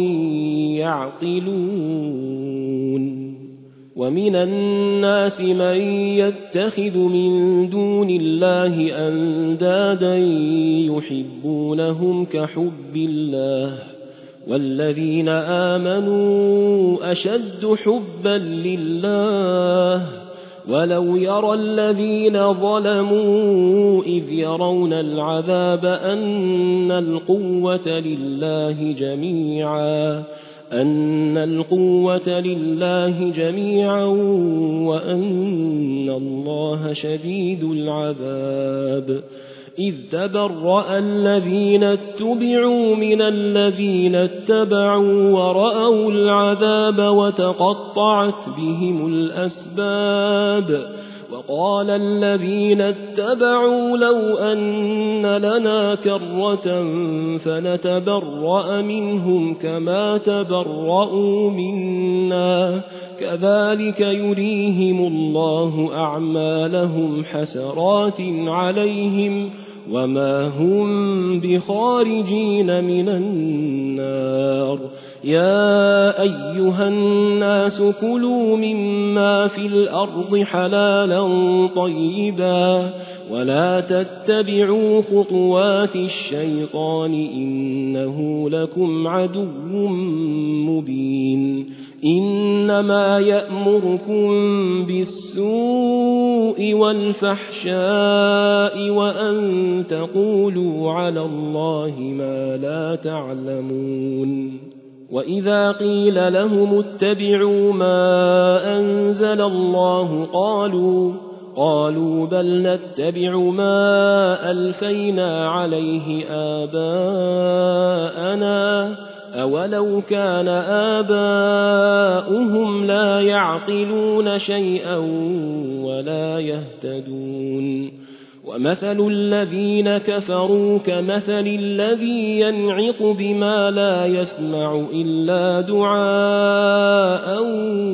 يعقلون ومن الناس من يتخذ من دون الله أندادا يحبونهم كحب الله والذين آمنوا أشد حبا لله ولو يرى الذين ظلموا إذ يرون العذاب أن القوة لله جميعا أن القوة لله جميعا وأن الله شديد العذاب إذ تبرأ الذين اتبعوا من الذين اتبعوا ورأوا العذاب وتقطعت بهم الأسباب وقال الذين اتبعوا لو أن لنا كرة فنتبرأ منهم كما تبرأوا منا كذلك يريهم الله أعمالهم حسرات عليهم وما هم بخارجين من النار يا أيها الناس كلوا مما في الأرض حلالا طيبا ولا تتبعوا خطوات الشيطان إنه لكم عدو مبين إنما يأمركم بالسوء والفحشاء وأن تقولوا على الله ما لا تعلمون وإذا قيل لهم اتبعوا ما أنزل الله قالوا قالوا بل نتبع ما ألفينا عليه آباءنا أولو كان آباؤهم لا يعقلون شيئا ولا يهتدون ومثل الذين كفروا كمثل الذي ينعق بما لا يسمع إلا دعاء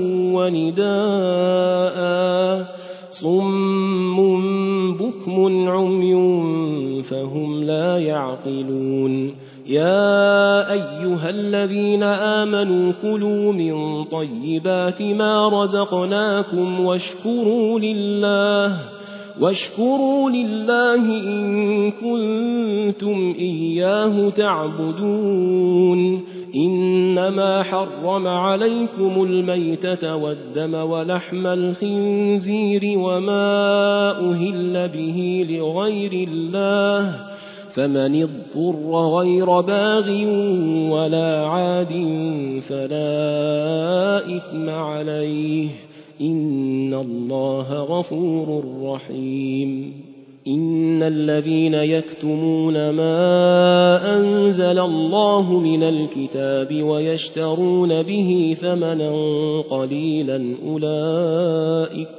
ونداء صم بكم عمي فهم لا يعقلون يا أيها الذين آمنوا كلوا من طيبات ما رزقناكم واشكروا لله واشكروا لله إن كنتم إياه تعبدون إنما حرم عليكم الميتة والدم ولحم الخنزير وما أهل به لغير الله فمن اضطر غير باغ ولا عاد فلا إثم عليه إن الله غفور رحيم إن الذين يكتمون ما أنزل الله من الكتاب ويشترون به ثمنا قليلا أولئك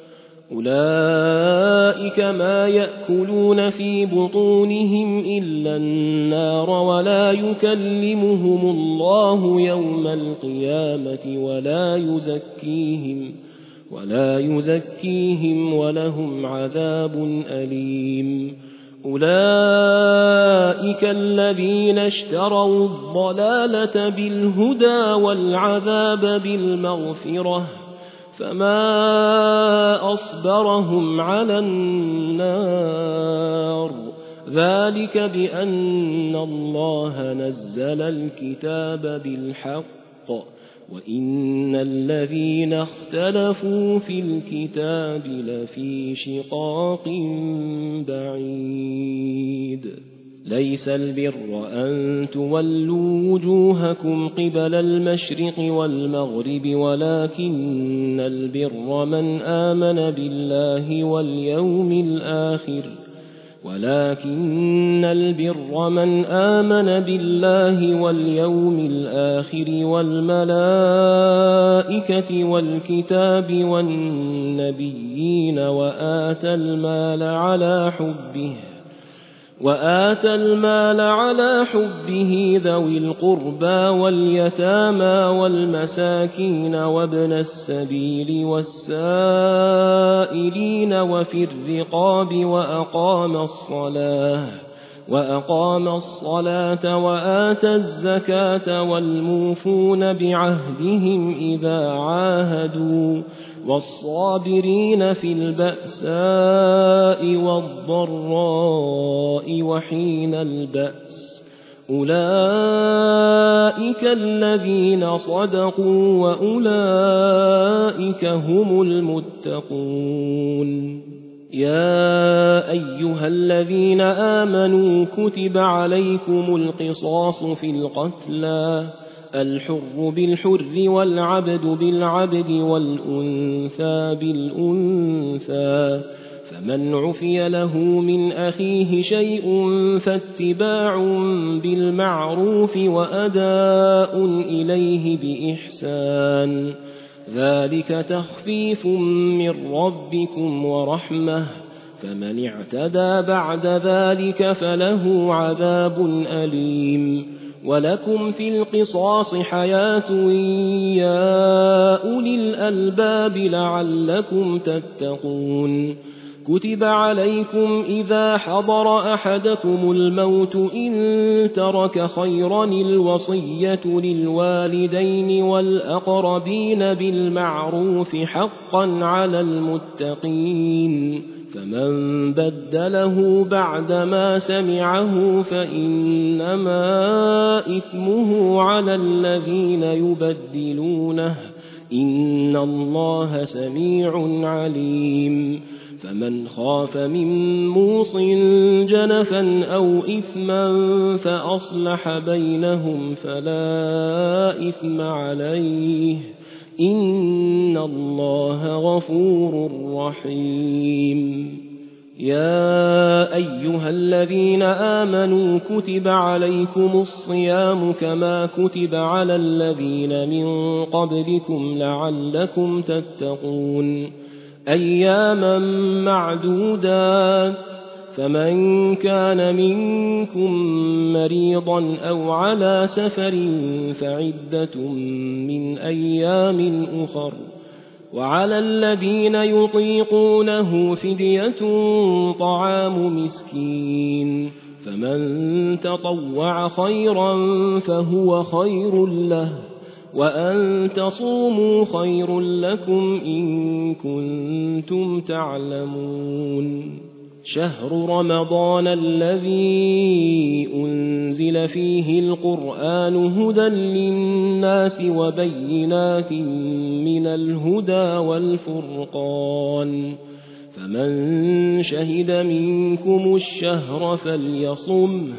أولئك ما يأكلون في بطونهم إلا النار ولا يكلمهم الله يوم القيامة ولا يزكيهم ولا يزكيهم ولهم عذاب أليم أولئك الذين اشتروا الضلالة بالهدى والعذاب بالمغفرة فما أصبرهم على النار ذلك بأن الله نزل الكتاب بالحق وإن الذين اختلفوا في الكتاب لفي شقاق بعيد ليس البر أن تولوا وجوهكم قبل المشرق والمغرب ولكن البر من آمن بالله واليوم الآخر ولكن البر من آمن بالله واليوم الآخر والملائكة والكتاب والنبيين وآتى المال على حبه وآتى المال على حبه ذوي القربى واليتامى والمساكين وابن السبيل والسائلين وفي الرقاب وأقام الصلاة وأقام الصلاة وآتى الزكاة والموفون بعهدهم إذا عاهدوا والصابرين في البأساء والضراء وحين البأس أولئك الذين صدقوا وأولئك هم المتقون. يا أيها الذين آمنوا كتب عليكم القصاص في القتلى الحر بالحر والعبد بالعبد والأنثى بالأنثى فمن عفي له من أخيه شيء فاتباع بالمعروف وأداء إليه بإحسان ذلك تخفيف من ربكم ورحمة فمن اعتدى بعد ذلك فله عذاب أليم. ولكم في القصاص حياة يا أولي الألباب لعلكم تتقون. كتب عليكم إذا حضر أحدكم الموت إن ترك خيرا الوصية للوالدين والأقربين بالمعروف حقا على المتقين فمن بدله بعدما سمعه فإنما إثمه على الذين يبدلونه إن الله سميع عليم. فمن خاف من موص جنفا أو إثما فأصلح بينهم فلا إثم عليه إن الله غفور رحيم. يا أيها الذين آمنوا كتب عليكم الصيام كما كتب على الذين من قبلكم لعلكم تتقون أياما معدودات فمن كان منكم مريضا أو على سفر فعدة من أيام أخر وعلى الذين يطيقونه فدية طعام مسكين فمن تطوع خيرا فهو خير له وأن تصوموا خير لكم إن كنتم تعلمون. شهر رمضان الذي أنزل فيه القرآن هدى للناس وبينات من الهدى والفرقان فمن شهد منكم الشهر فليصمه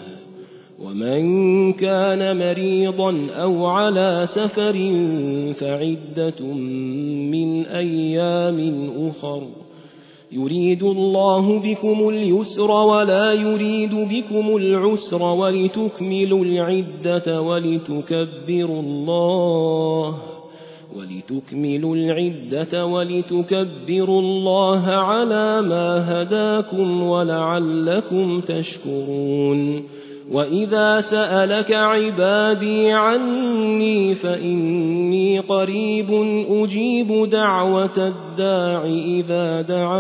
ومن كان مريضا أو على سفر فعدة من أيام أخر يريد الله بكم اليسر ولا يريد بكم العسر ولتكملوا العدة ولتكبروا الله ولتكملوا العدة ولتكبروا الله على ما هداكم ولعلكم تشكرون. وإذا سألك عبادي عني فإني قريب أجيب دعوة الداع إذا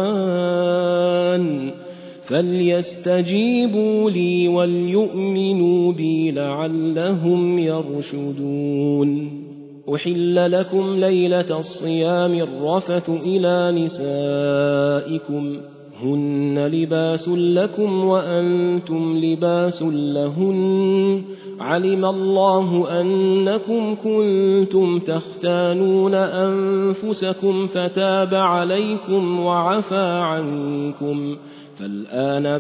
دعان فليستجيبوا لي وليؤمنوا بي لعلهم يرشدون. أحل لكم ليلة الصيام الرفث إلى نسائكم هن لباس لكم وأنتم لباس لهن علم الله أنكم كنتم تختانون أنفسكم فتاب عليكم وعفى عنكم فالآن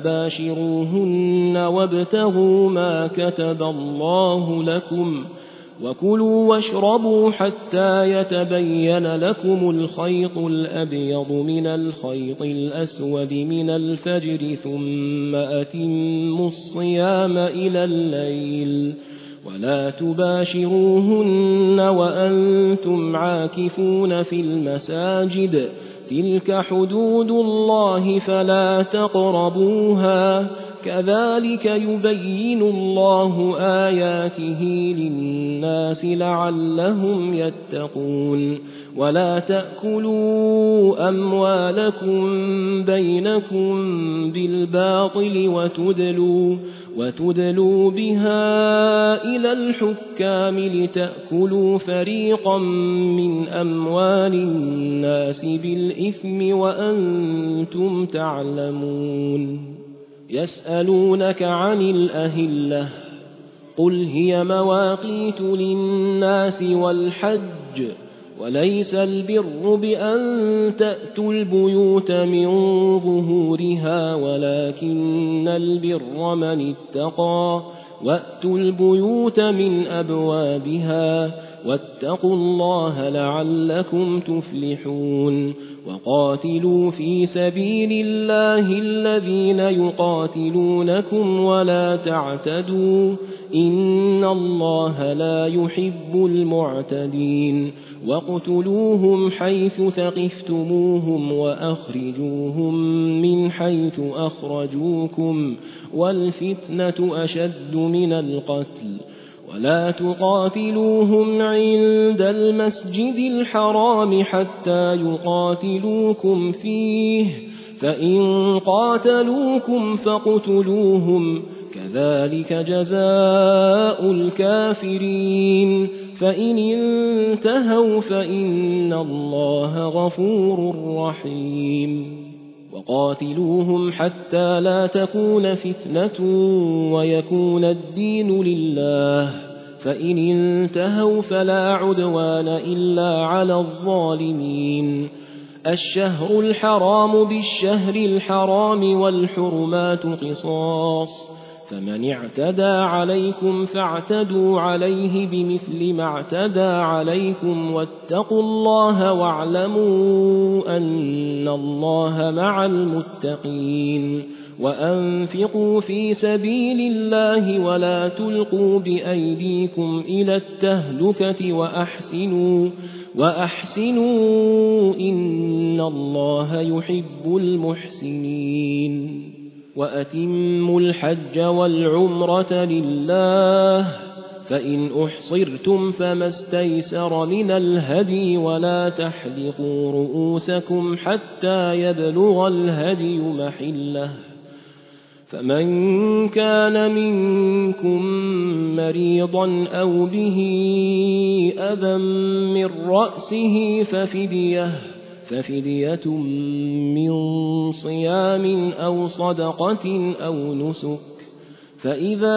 باشروهن وابتغوا ما كتب الله لكم وكلوا واشربوا حتى يتبين لكم الخيط الأبيض من الخيط الأسود من الفجر ثم أتموا الصيام إلى الليل ولا تباشروهن وأنتم عاكفون في المساجد تلك حدود الله فلا تقربوها كذلك يبين الله آياته للناس لعلهم يتقون ولا تأكلوا أموالكم بينكم بالباطل وتدلوا, وتدلوا بها إلى الحكام لتأكلوا فريقا من أموال الناس بالإثم وأنتم تعلمون يسألونك عن الأهلة قل هي مواقيت للناس والحج وليس البر بأن تأتوا البيوت من ظهورها ولكن البر من اتقى وأتوا البيوت من أبوابها واتقوا الله لعلكم تفلحون وقاتلوا في سبيل الله الذين يقاتلونكم ولا تعتدوا إن الله لا يحب المعتدين واقتلوهم حيث ثقفتموهم وأخرجوهم من حيث أخرجوكم والفتنة أشد من القتل ولا تقاتلوهم عند المسجد الحرام حتى يقاتلوكم فيه فإن قاتلوكم فاقتلوهم كذلك جزاء الكافرين فإن انتهوا فإن الله غفور رحيم وقاتلوهم حتى لا تكون فتنة ويكون الدين لله فإن انتهوا فلا عدوان إلا على الظالمين الشهر الحرام بالشهر الحرام والحرمات قصاص فمن اعتدى عليكم فاعتدوا عليه بمثل ما اعتدى عليكم واتقوا الله واعلموا أن الله مع المتقين وأنفقوا في سبيل الله ولا تلقوا بأيديكم إلى التهلكة وأحسنوا, وأحسنوا إن الله يحب المحسنين وأتموا الحج والعمرة لله فإن أحصرتم فما استيسر من الهدي ولا تحلقوا رؤوسكم حتى يبلغ الهدي محله فمن كان منكم مريضا أو به أذى من رأسه ففدية ففدية من صيام أو صدقة أو نسك فإذا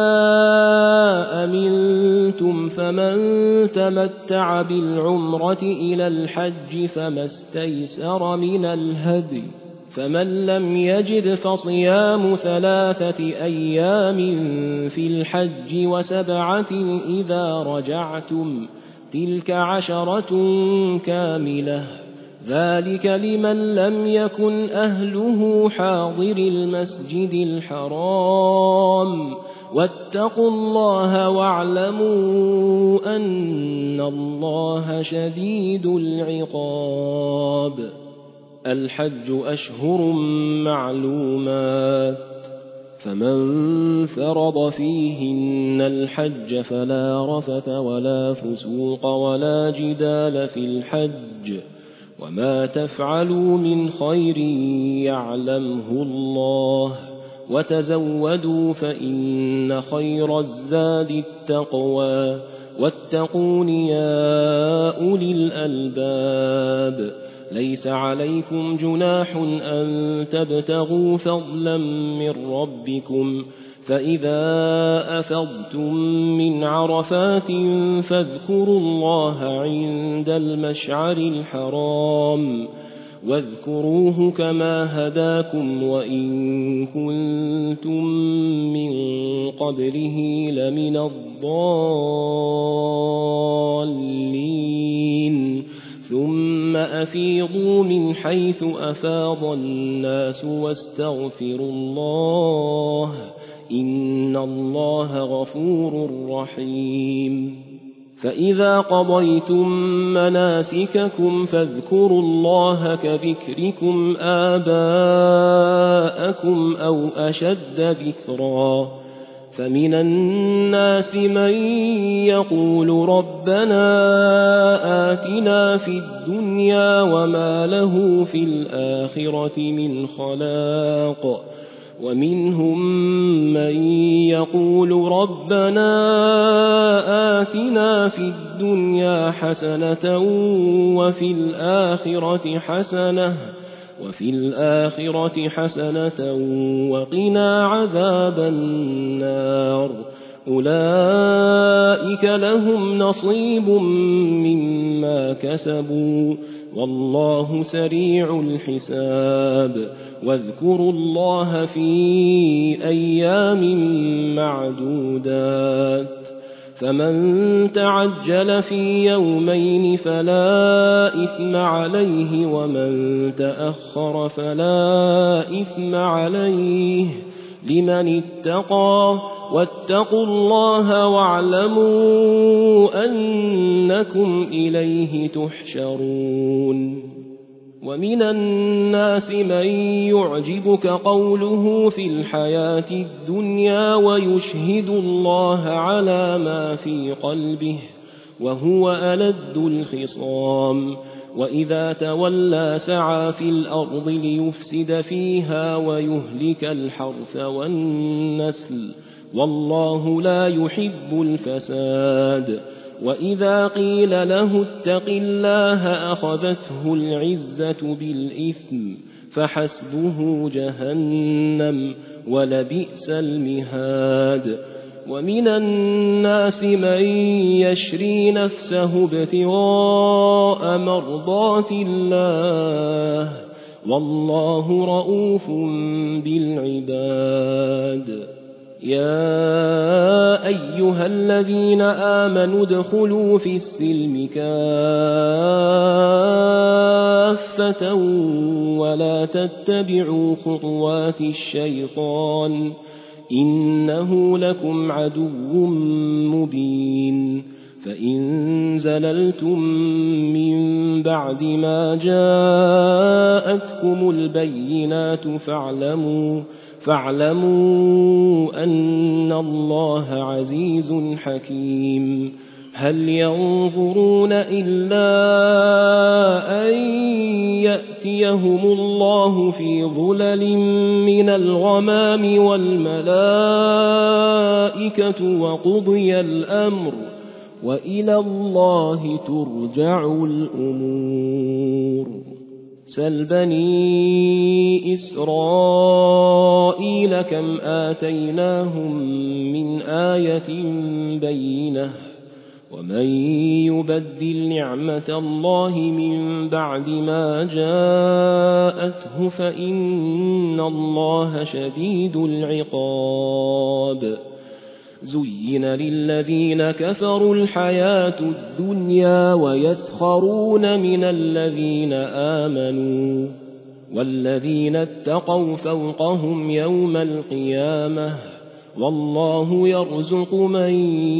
أمنتم فمن تمتع بالعمرة إلى الحج فما استيسر من الهدي فمن لم يجد فصيام ثلاثة أيام في الحج وسبعة إذا رجعتم تلك عشرة كاملة ذلك لمن لم يكن أهله حاضر المسجد الحرام واتقوا الله واعلموا أن الله شديد العقاب الحج أشهر معلومات فمن فرض فيهن الحج فلا رفث ولا فسوق ولا جدال في الحج وما تفعلوا من خير يعلمه الله وتزودوا فإن خير الزاد التقوى واتقون يا أولي الألباب ليس عليكم جناح أن تبتغوا فضلا من ربكم فإذا أفضتم من عرفات فاذكروا الله عند المشعر الحرام واذكروه كما هداكم وإن كنتم من قبله لمن الضالين ثم أفيضوا من حيث أفاض الناس واستغفروا الله إن الله غفور رحيم فإذا قضيتم مناسككم فاذكروا الله كذكركم آباءكم أو أشد ذكرا فمن الناس من يقول ربنا آتنا في الدنيا وما له في الآخرة من خلاق ومنهم من يقول ربنا آتنا في الدنيا حسنة وفي الآخرة حسنة وفي الآخرة حسنة وقنا عذاب النار أولئك لهم نصيب مما كسبوا والله سريع الحساب واذكروا الله في أيام معدودات فمن تعجل في يومين فلا إثم عليه ومن تأخر فلا إثم عليه لمن اتقى واتقوا الله واعلموا أنكم إليه تحشرون ومن الناس من يعجبك قوله في الحياة الدنيا ويشهد الله على ما في قلبه وهو ألد الخصام وإذا تولى سعى في الأرض ليفسد فيها ويهلك الحرث والنسل والله لا يحب الفساد وإذا قيل له اتق الله أخذته العزة بالإثم فحسبه جهنم ولبئس المهاد ومن الناس من يشري نفسه ابتغاء مرضات الله والله رؤوف بالعباد يا أيها الذين آمنوا ادخلوا في السلم كافة ولا تتبعوا خطوات الشيطان إنه لكم عدو مبين فإن زللتم من بعد ما جاءتكم البينات فاعلموا فاعلموا أن الله عزيز حكيم هل ينظرون إلا أن يأتيهم الله في ظلل من الغمام والملائكة وقضي الأمر وإلى الله ترجع الأمور سل بني إسرائيل كم آتيناهم من آية بينة ومن يبدل نعمة الله من بعد ما جاءته فإن الله شديد العقاب زين للذين كفروا الحياة الدنيا ويسخرون من الذين آمنوا والذين اتقوا فوقهم يوم القيامة والله يرزق من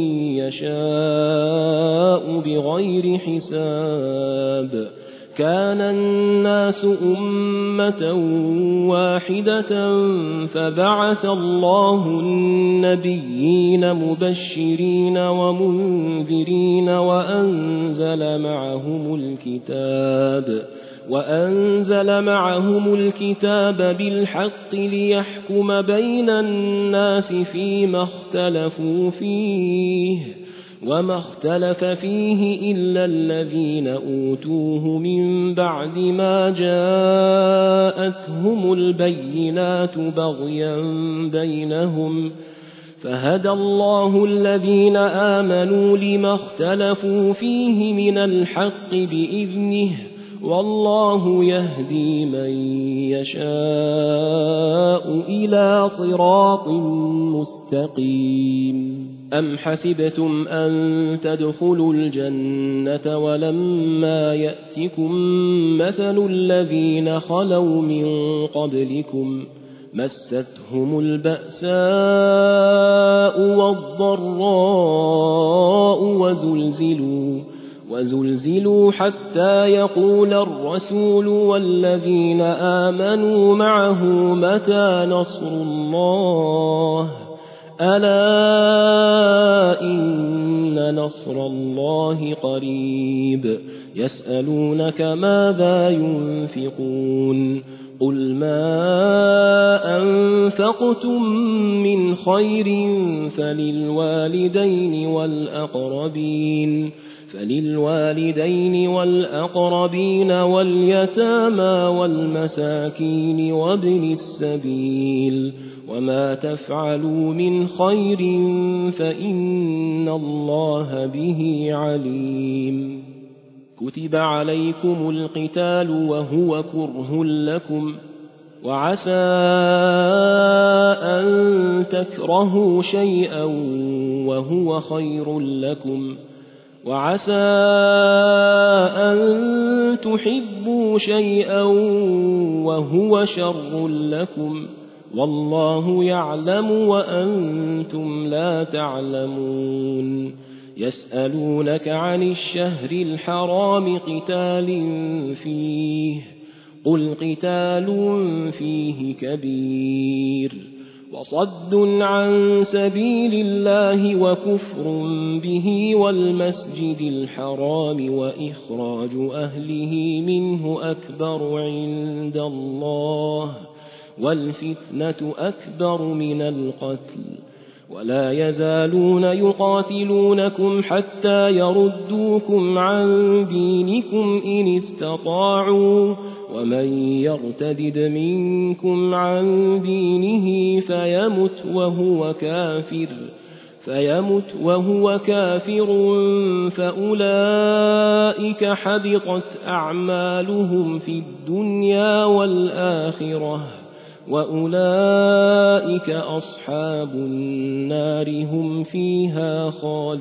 يشاء بغير حساب كان الناس أمة واحدة فبعث الله النبيين مبشرين ومنذرين وأنزل معهم الكتاب وأنزل معهم الكتاب بالحق ليحكم بين الناس فيما اختلفوا فيه وما اختلف فيه إلا الذين أوتوه من بعد ما جاءتهم البينات بغيا بينهم فهدى الله الذين آمنوا لما اختلفوا فيه من الحق بإذنه والله يهدي من يشاء إلى صراط مستقيم أم حسبتم أن تدخلوا الجنة ولما يأتكم مثل الذين خلوا من قبلكم مستهم البأساء والضراء وزلزلوا وزلزلوا حتى يقول الرسول والذين آمنوا معه متى نصر الله ألا إن نصر الله قريب يسألونك ماذا ينفقون قل ما أنفقتم من خير فللوالدين والأقربين فللوالدين والأقربين واليتامى والمساكين وابن السبيل وما تفعلوا من خير فإن الله به عليم كتب عليكم القتال وهو كره لكم وعسى أن تكرهوا شيئا وهو خير لكم وعسى أن تحبوا شيئا وهو شر لكم والله يعلم وأنتم لا تعلمون يسألونك عن الشهر الحرام قتال فيه قل قتال فيه كبير وصد عن سبيل الله وكفر به والمسجد الحرام وإخراج أهله منه أكبر عند الله والفتنة أكبر من القتل ولا يزالون يقاتلونكم حتى يردوكم عن دينكم إن استطاعوا ومن يرتدد منكم عن دينه فيمت وهو كافر فيمت وهو كافر فأولئك حبطت أعمالهم في الدنيا والآخرة وأولئك أصحاب النار هم فيها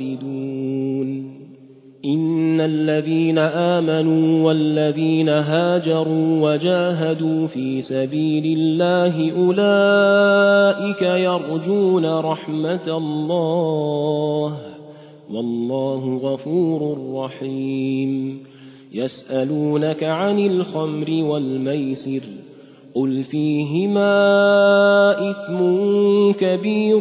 خالدون إن الذين آمنوا والذين هاجروا وجاهدوا في سبيل الله أولئك يرجون رحمة الله والله غفور رحيم يسألونك عن الخمر والميسر قل فيهما إثم كبير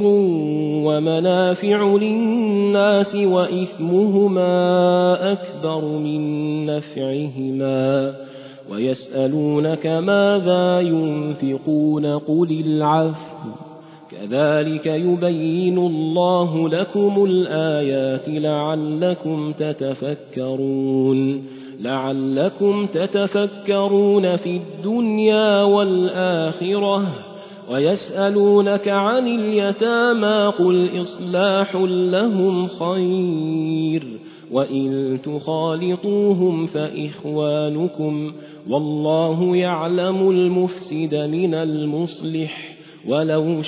ومنافع للناس وإثمهما أكبر من نفعهما ويسألونك ماذا ينفقون قل العفو كذلك يبين الله لكم الآيات لعلكم تتفكرون لعلكم تتفكرون في الدنيا والآخرة ويسألونك عن اليتامى قل إصلاح لهم خير وإن تخالطوهم فإخوانكم والله يعلم المفسد من المصلح ولو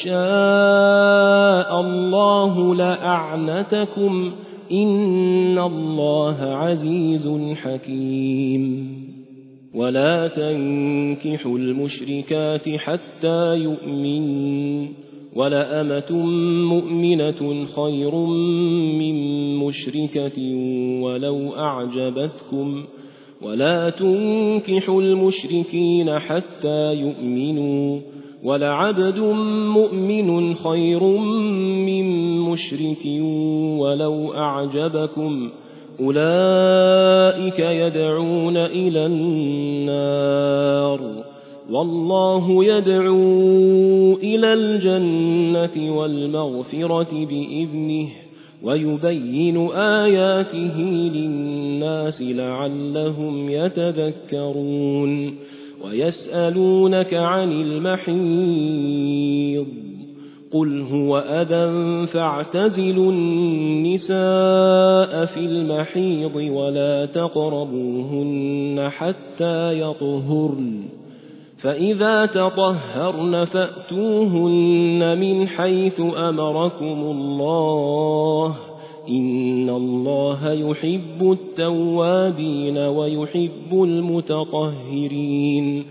شاء الله لأعنتكم إن الله عزيز حكيم ولا تنكحوا المشركات حتى يؤمنوا ولأمة مؤمنة خير من مشركة ولو أعجبتكم ولا تنكحوا المشركين حتى يؤمنوا ولعبد مؤمن خير من مشرك ولو أعجبكم أولئك يدعون إلى النار والله يدعو إلى الجنة والمغفرة بإذنه ويبين آياته للناس لعلهم يتذكرون ويسألونك عن المحيض قل هو أذى فاعتزلوا النساء في المحيض ولا تقربوهن حتى يطهرن فإذا تطهرن فأتوهن من حيث أمركم الله إن الله يحب التوابين ويحب المتطهرين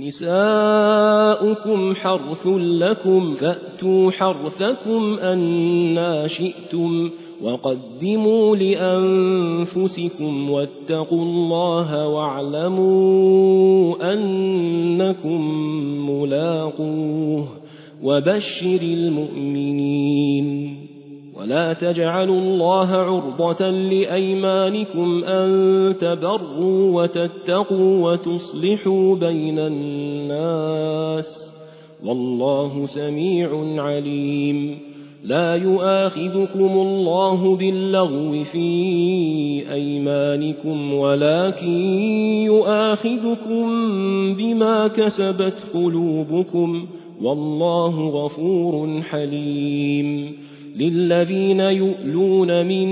نساؤكم حرث لكم فأتوا حرثكم أنى شئتم وقدموا لأنفسكم واتقوا الله واعلموا أنكم ملاقوه وبشر المؤمنين ولا تجعلوا الله عرضة لأيمانكم أن تبروا وتتقوا وتصلحوا بين الناس والله سميع عليم لا يؤاخذكم الله باللغو في أيمانكم ولكن يؤاخذكم بما كسبت قلوبكم والله غفور حليم للذين يؤلون من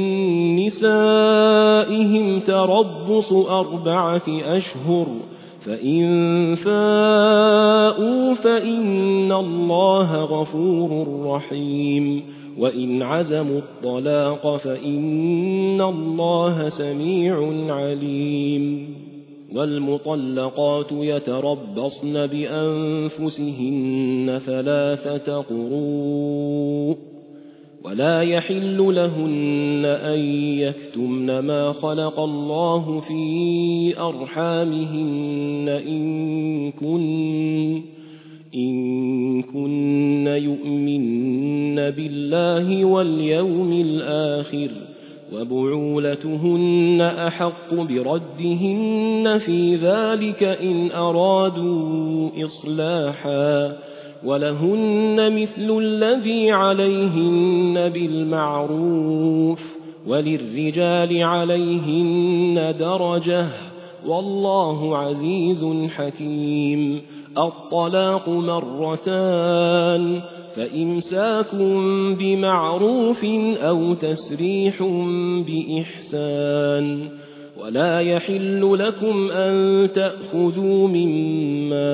نسائهم تربص أربعة أشهر فإن فاءوا فإن الله غفور رحيم وإن عزموا الطلاق فإن الله سميع عليم والمطلقات يتربصن بأنفسهن ثلاثة قروء ولا يحل لهن أن يكتمن ما خلق الله في أرحامهن إن كن, إن كن يؤمن بالله واليوم الآخر وبعولتهن أحق بردهن في ذلك إن أرادوا إصلاحا ولهن مثل الذي عليهن بالمعروف وللرجال عليهن درجة والله عزيز حكيم الطلاق مرتان فإمساك بمعروف أو تسريح بإحسان ولا يحل لكم أن تأخذوا مما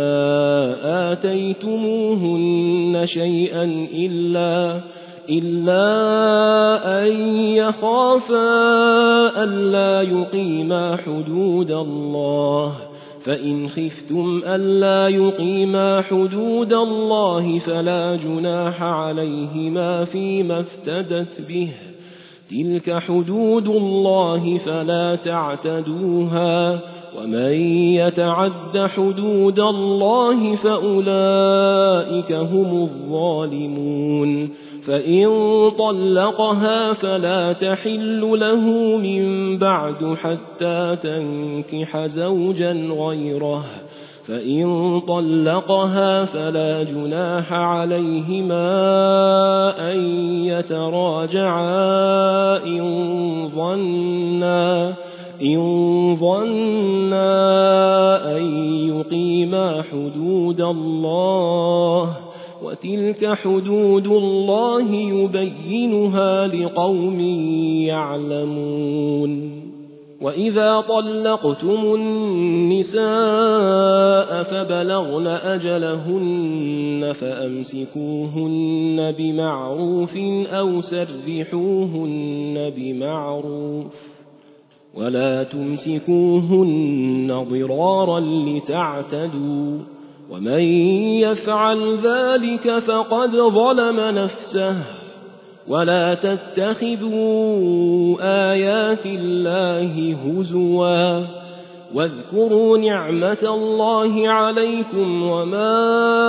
آتيتموهن شيئا إلا, إلا أن يخافا ألا يقيما حدود الله فإن خفتم ألا يقيما حدود الله فلا جناح عليهما فيما افتدت به تلك حدود الله فلا تعتدوها ومن يتعد حدود الله فأولئك هم الظالمون فإن طلقها فلا تحل له من بعد حتى تنكح زوجا غيره فإن طلقها فلا جناح عليهما أن يتراجعا إن ظنا, إن ظنا أن يقيما حدود الله وتلك حدود الله يبينها لقوم يعلمون وإذا طلقتم النساء فبلغن أجلهن فأمسكوهن بمعروف أو سرحوهن بمعروف ولا تمسكوهن ضرارا لتعتدوا ومن يفعل ذلك فقد ظلم نفسه ولا تتخذوا آيات الله هزوا واذكروا نعمة الله عليكم وما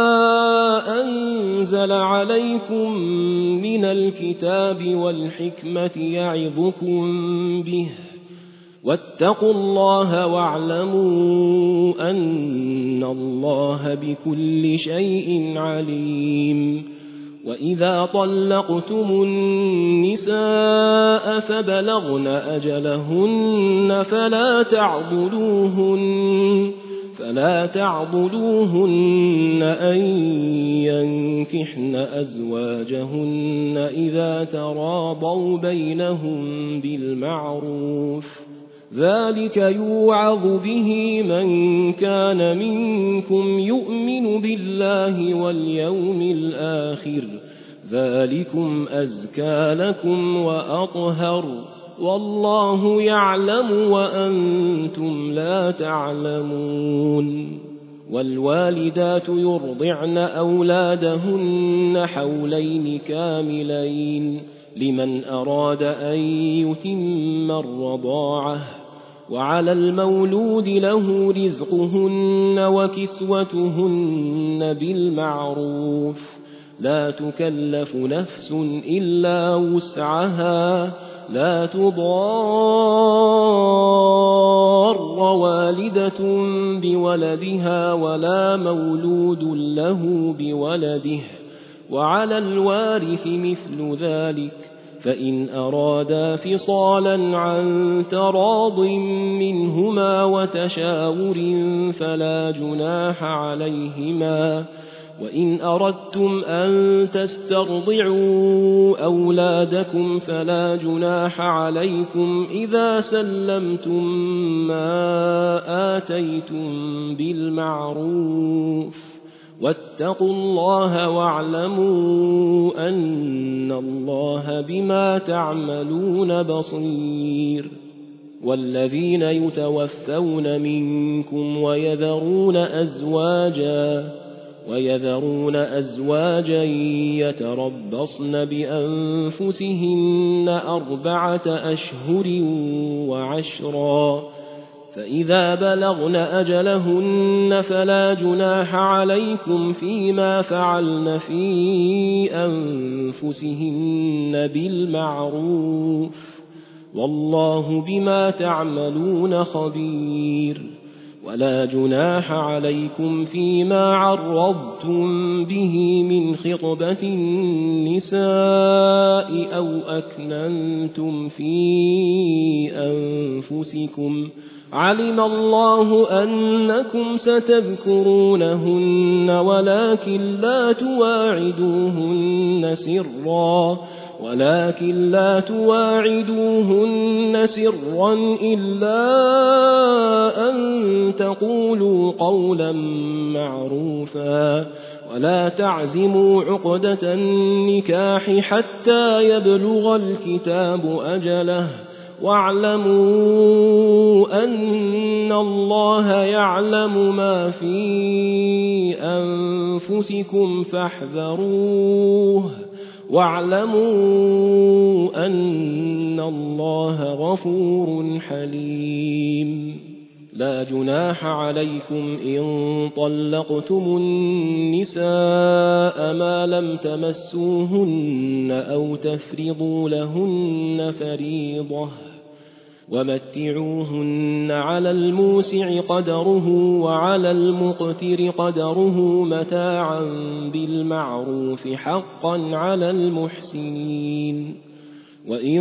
أنزل عليكم من الكتاب والحكمة يعظكم به واتقوا الله واعلموا أن الله بكل شيء عليم وإذا طلقتم النساء فبلغن أجلهن فلا تعضلوهن فلا تعضلوهن أن ينكحن أزواجهن إذا تراضوا بينهم بالمعروف ذلك يوعظ به من كان منكم يؤمن بالله واليوم الآخر ذلكم أزكى لكم وأطهر والله يعلم وأنتم لا تعلمون والوالدات يرضعن أولادهن حولين كاملين لمن أراد أن يتم الرضاعة وعلى المولود له رزقهن وكسوتهن بالمعروف لا تكلف نفس إلا وسعها لا تضار والدة بولدها ولا مولود له بولده وعلى الوارث مثل ذلك فإن أرادا فصالا عن تراض منهما وتشاور فلا جناح عليهما وإن أردتم أن تسترضعوا أولادكم فلا جناح عليكم إذا سلمتم ما آتيتم بالمعروف واتقوا الله واعلموا أن الله بما تعملون بصير والذين يتوفون منكم ويذرون أزواجا ويذرون أزواجا يتربصن بأنفسهن أربعة أشهر وعشرا فإذا بلغن أجلهن فلا جناح عليكم فيما فعلن في أنفسهن بالمعروف والله بما تعملون خبير ولا جناح عليكم فيما عرضتم به من خطبة النساء أو أكننتم في أنفسكم علم الله أنكم ستذكرونهن ولكن لا تواعدوهن سرا ولكن لا تواعدوهن سرا إلا أن تقولوا قولا معروفا ولا تعزموا عقدة النكاح حتى يبلغ الكتاب أجله واعلموا أن الله يعلم ما في أنفسكم فاحذروه واعلموا أن الله غفور حليم لا جناح عليكم إن طلقتم النساء ما لم تمسوهن أو تفرضوا لهن فريضة ومتعوهن على الموسع قدره وعلى المقتر قدره متاعا بالمعروف حقا على المحسنين وإن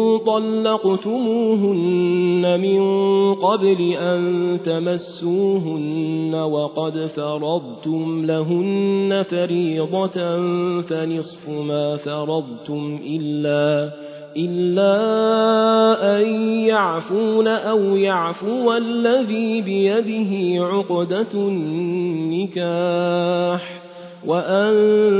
طلقتموهن من قبل أن تمسوهن وقد فرضتم لهن فريضة فنصف ما فرضتم إلا إلا أن يعفون أو يعفو الذي بيده عقدة النكاح وأن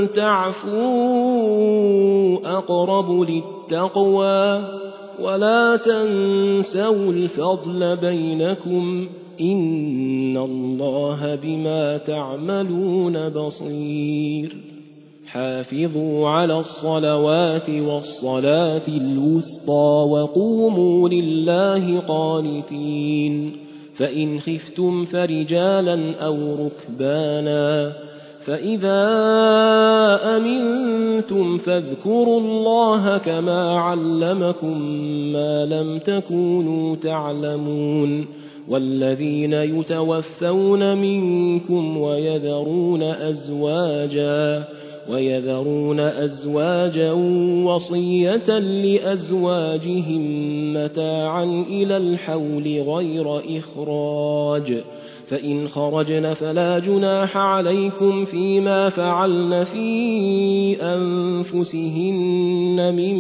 تعفوا أقرب للتقوى ولا تنسوا الفضل بينكم إن الله بما تعملون بصير حافظوا على الصلوات والصلاة الوسطى وقوموا لله قانتين فإن خفتم فرجالا أو ركبانا فإذا أمنتم فاذكروا الله كما علمكم ما لم تكونوا تعلمون والذين يتوفون منكم ويذرون أزواجا ويذرون أزواجا وصية لأزواجهم متاعا إلى الحول غير إخراج فإن خرجن فلا جناح عليكم فيما فعلن في أنفسهن من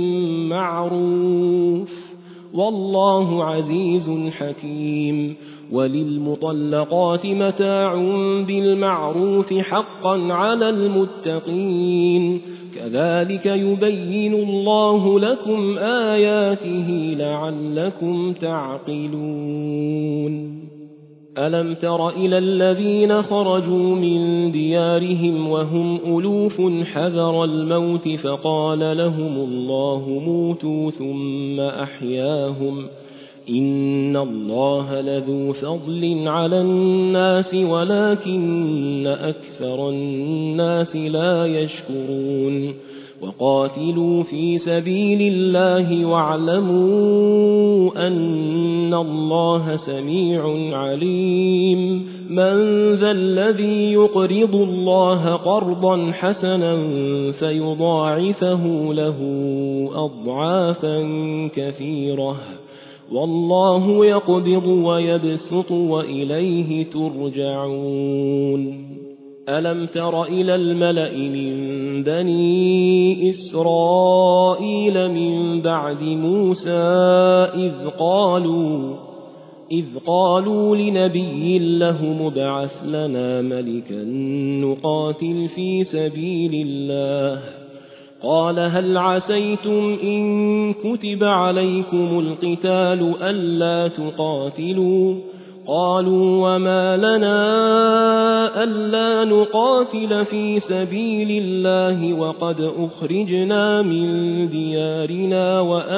معروف والله عزيز حكيم. وللمطلقات متاع بالمعروف حقا على المتقين كذلك يبين الله لكم آياته لعلكم تعقلون. ألم تر إلى الذين خرجوا من ديارهم وهم ألوف حذر الموت فقال لهم الله موتوا ثم أحياهم إن الله لذو فضل على الناس ولكن أكثر الناس لا يشكرون. وقاتلوا في سبيل الله واعلموا أن الله سميع عليم. من ذا الذي يقرض الله قرضا حسنا فيضاعفه له أضعافا كثيرة والله يقبض ويبسط وإليه ترجعون. ألم تر إلى الملأ من بني إسرائيل من بعد موسى إذ قالوا إذ قالوا لنبي له مبعث لنا ملكا نقاتل في سبيل الله قال هل عسيتم إن كتب عليكم القتال ألا تقاتلوا قالوا وما لنا ألا نقاتل في سبيل الله وقد أخرجنا من ديارنا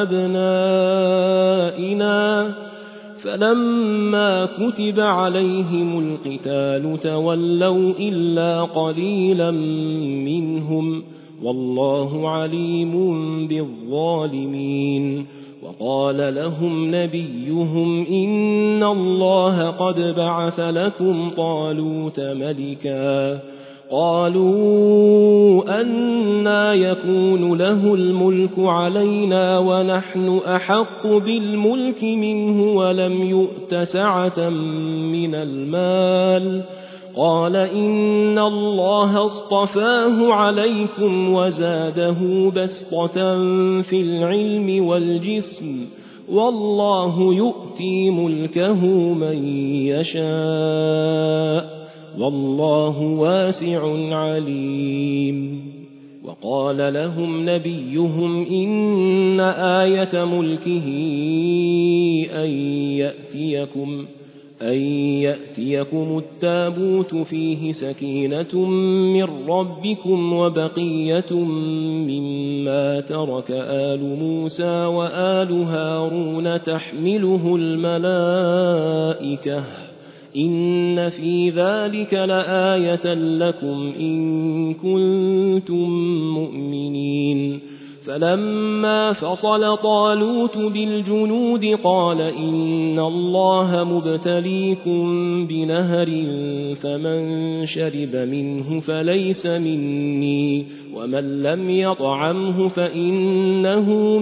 وأبنائنا فلما كتب عليهم القتال تولوا إلا قليلا منهم والله عليم بالظالمين. وقال لهم نبيهم إن الله قد بعث لكم طالوت ملكا قالوا أنى يكون له الملك علينا ونحن أحق بالملك منه ولم يؤت سعة من المال قال إن الله اصطفاه عليكم وزاده بسطة في العلم والجسم والله يؤتي ملكه من يشاء والله واسع عليم. وقال لهم نبيهم إن آية ملكه أن يأتيكم أن يأتيكم التابوت فيه سكينة من ربكم وبقية مما ترك آل موسى وآل هارون تحمله الملائكة إن في ذلك لآية لكم إن كنتم مؤمنين. فلما فصل طالوت بالجنود قال إن الله مبتليكم بنهر فمن شرب منه فليس مني ومن لم يطعمه فإنه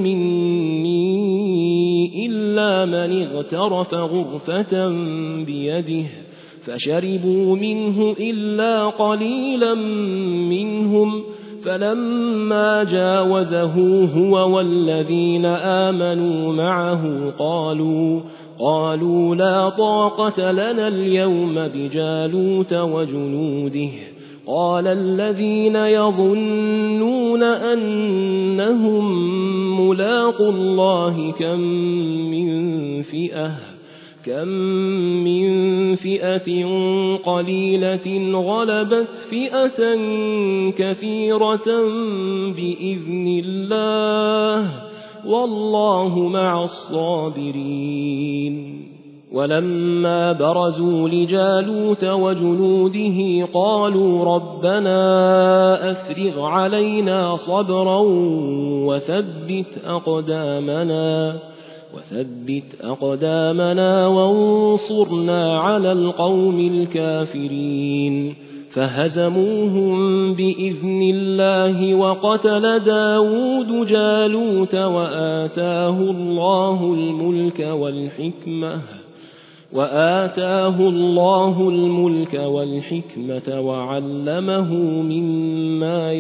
مني إلا من اغترف غرفة بيده فشربوا منه إلا قليلا منهم فلما جاوزه هو والذين آمنوا معه قالوا قالوا لا طاقة لنا اليوم بجالوت وجنوده قال الذين يظنون أنهم ملاقوا الله كم من فئة كم من فئة قليلة غلبت فئة كثيرة بإذن الله والله مع الصابرين. ولما برزوا لجالوت وجنوده قالوا ربنا أفرغ علينا صبرا وثبت أقدامنا وثبت أقدامنا وانصرنا على القوم الكافرين فهزموهم بإذن الله وقتل داود جالوت وآتاه الله الملك والحكمة وآتاه الله الملك والحكمة وعلمه مما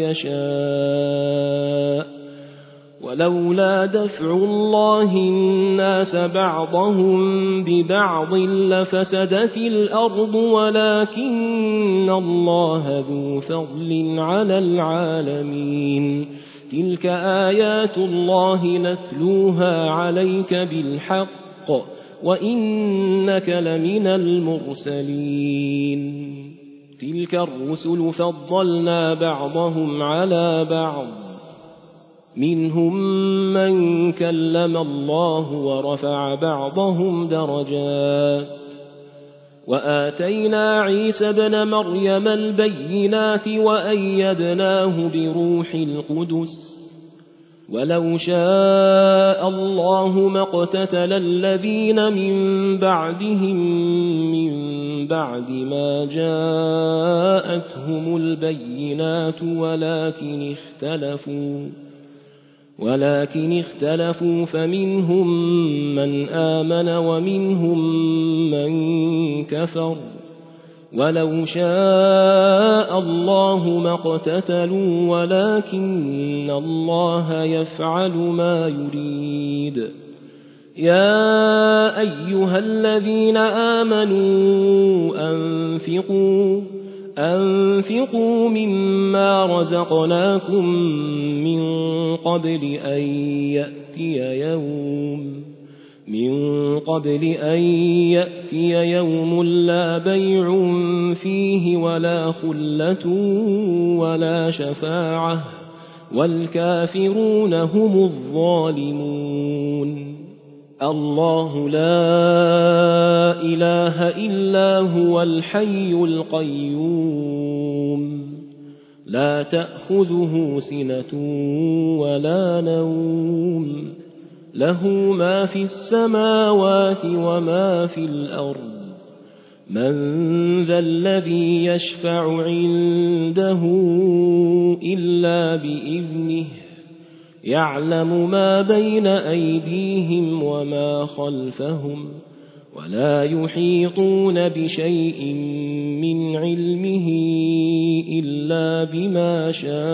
يشاء ولولا دفع الله الناس بعضهم ببعض لفسدت الأرض ولكن الله ذو فضل على العالمين تلك آيات الله نتلوها عليك بالحق وإنك لمن المرسلين تلك الرسل فضلنا بعضهم على بعض منهم من كلم الله ورفع بعضهم درجات وآتينا عيسى ابن مريم البينات وأيدناه بروح القدس ولو شاء الله ما اقتتل الذين من بعدهم من بعد ما جاءتهم البينات ولكن اختلفوا ولكن اختلفوا فمنهم من آمن ومنهم من كفر ولو شاء الله ما اقتتلوا ولكن الله يفعل ما يريد يا أيها الذين آمنوا أنفقوا أنفقوا مما رزقناكم من قبل أن يأتي يوم من قبل أن يأتي يوم لا بيع فيه ولا خلة ولا شفاعة والكافرون هم الظالمون الله لا إله إلا هو الحي القيوم لا تأخذه سنة ولا نوم له ما في السماوات وما في الأرض من ذا الذي يشفع عنده إلا بإذنه يعلم ما بين أيديهم وما خلفهم ولا يحيطون بشيء من علمه إلا بما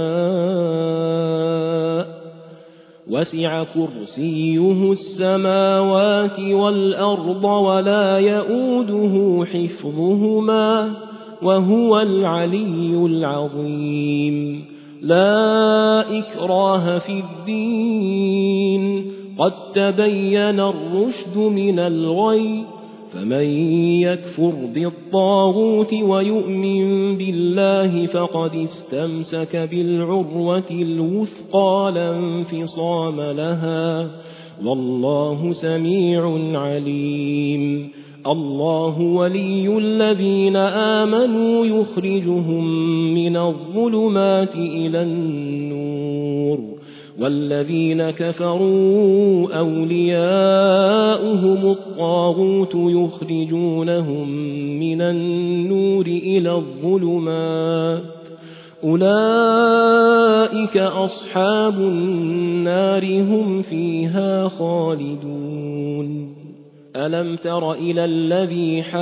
شاء وسع كرسيه السماوات والأرض ولا يئوده حفظهما وهو العلي العظيم لا إكراه في الدين قد تبين الرشد من الغي فمن يكفر بالطاغوت ويؤمن بالله فقد استمسك بالعروة الوثقى لا انفصام لها والله سميع عليم الله ولي الذين آمنوا يخرجهم من الظلمات إلى النور والذين كفروا أولياؤهم الطاغوت يخرجونهم من النور إلى الظلمات أولئك أصحاب النار هم فيها خالدون ألم تر إلى الذي حاج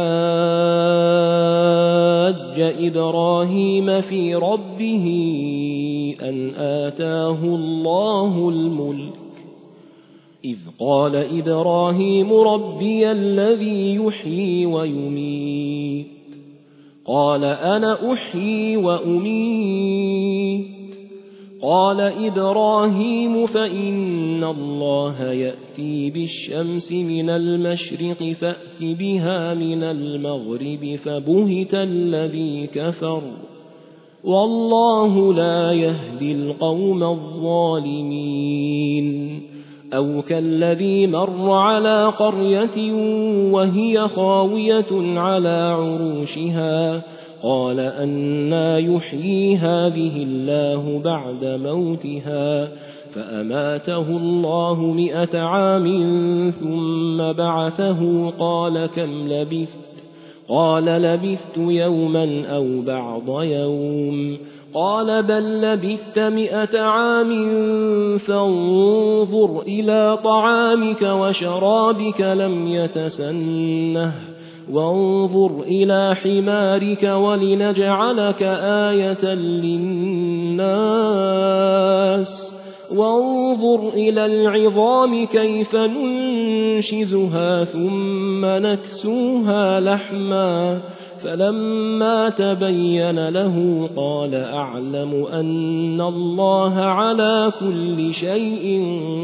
إبراهيم في ربه أن آتاه الله الملك إذ قال إبراهيم ربي الذي يحيي ويميت قال أنا أحيي وأميت قال إبراهيم فإن الله يأتي بالشمس من المشرق فأت بها من المغرب فبهت الذي كفر والله لا يهدي القوم الظالمين أو كالذي مر على قرية وهي خاوية على عروشها قال أنى يحيي هذه الله بعد موتها فأماته الله مئة عام ثم بعثه قال كم لبثت قال لبثت يوما أو بعض يوم قال بل لبثت مئة عام فانظر إلى طعامك وشرابك لم يتسنه وانظر إلى حمارك ولنجعلك آية للناس وانظر إلى العظام كيف ننشزها ثم نكسوها لحما فلما تبين له قال أعلم أن الله على كل شيء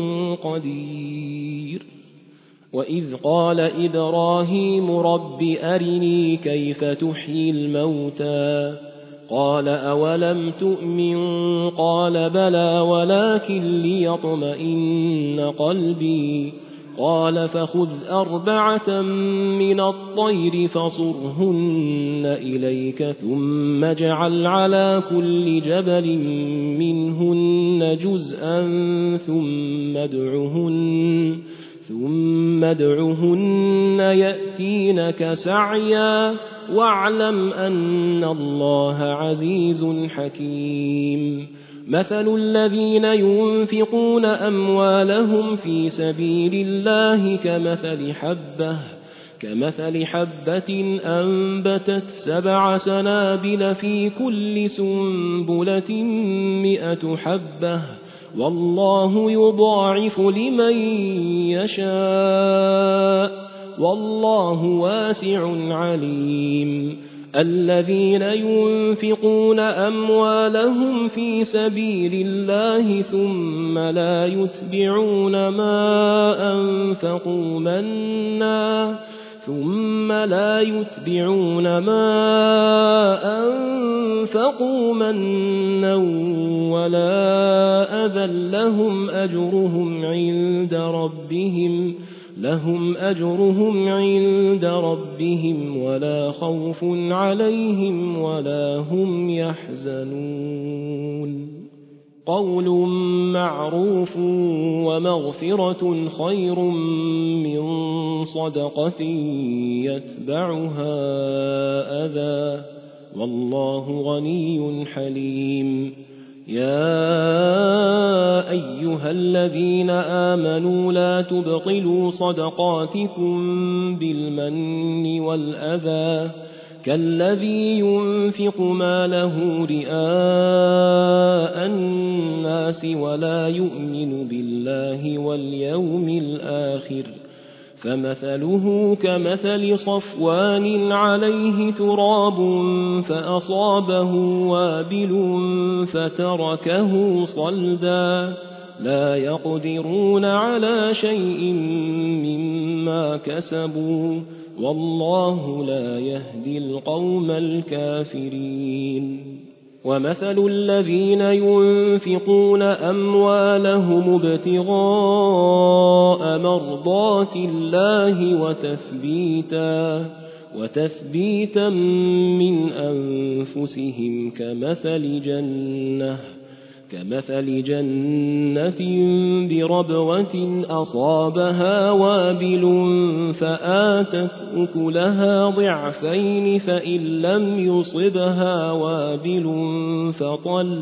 قدير. وإذ قال إبراهيم رب أرني كيف تحيي الموتى قال أولم تؤمن قال بلى ولكن ليطمئن قلبي قال فخذ أربعة من الطير فصرهن إليك ثم اجعل على كل جبل منهن جزءا ثم ادعهن ثم ادعهن يأتينك سعيا واعلم أن الله عزيز حكيم. مثل الذين ينفقون أموالهم في سبيل الله كمثل حبة كمثل حبة أنبتت سبع سنابل في كل سنبلة مئة حبة والله يضاعف لمن يشاء والله واسع عليم. الذين ينفقون أموالهم في سبيل الله ثم لا يتبعون ما أنفقوا منا ثم لا يتبعون ما أنفقوا منا ولا أذى لهم أجرهم عند ربهم لهم أجرهم عند ربهم ولا خوف عليهم ولا هم يحزنون. قول معروف ومغفرة خير من صدقة يتبعها أذى والله غني حليم. يا أيها الذين آمنوا لا تبطلوا صدقاتكم بالمن والأذى كالذي ينفق ماله رئاء الناس ولا يؤمن بالله واليوم الآخر فمثله كمثل صفوان عليه تراب فأصابه وابل فتركه صلدا لا يقدرون على شيء مما كسبوا والله لا يهدي القوم الكافرين. ومثل الذين ينفقون أموالهم ابتغاء مرضات الله وتثبيتا وتثبيتا من أنفسهم كمثل جنة كمثل جنة بربوة أصابها وابل فآتت أكلها ضعفين فإن لم يصبها وابل فطل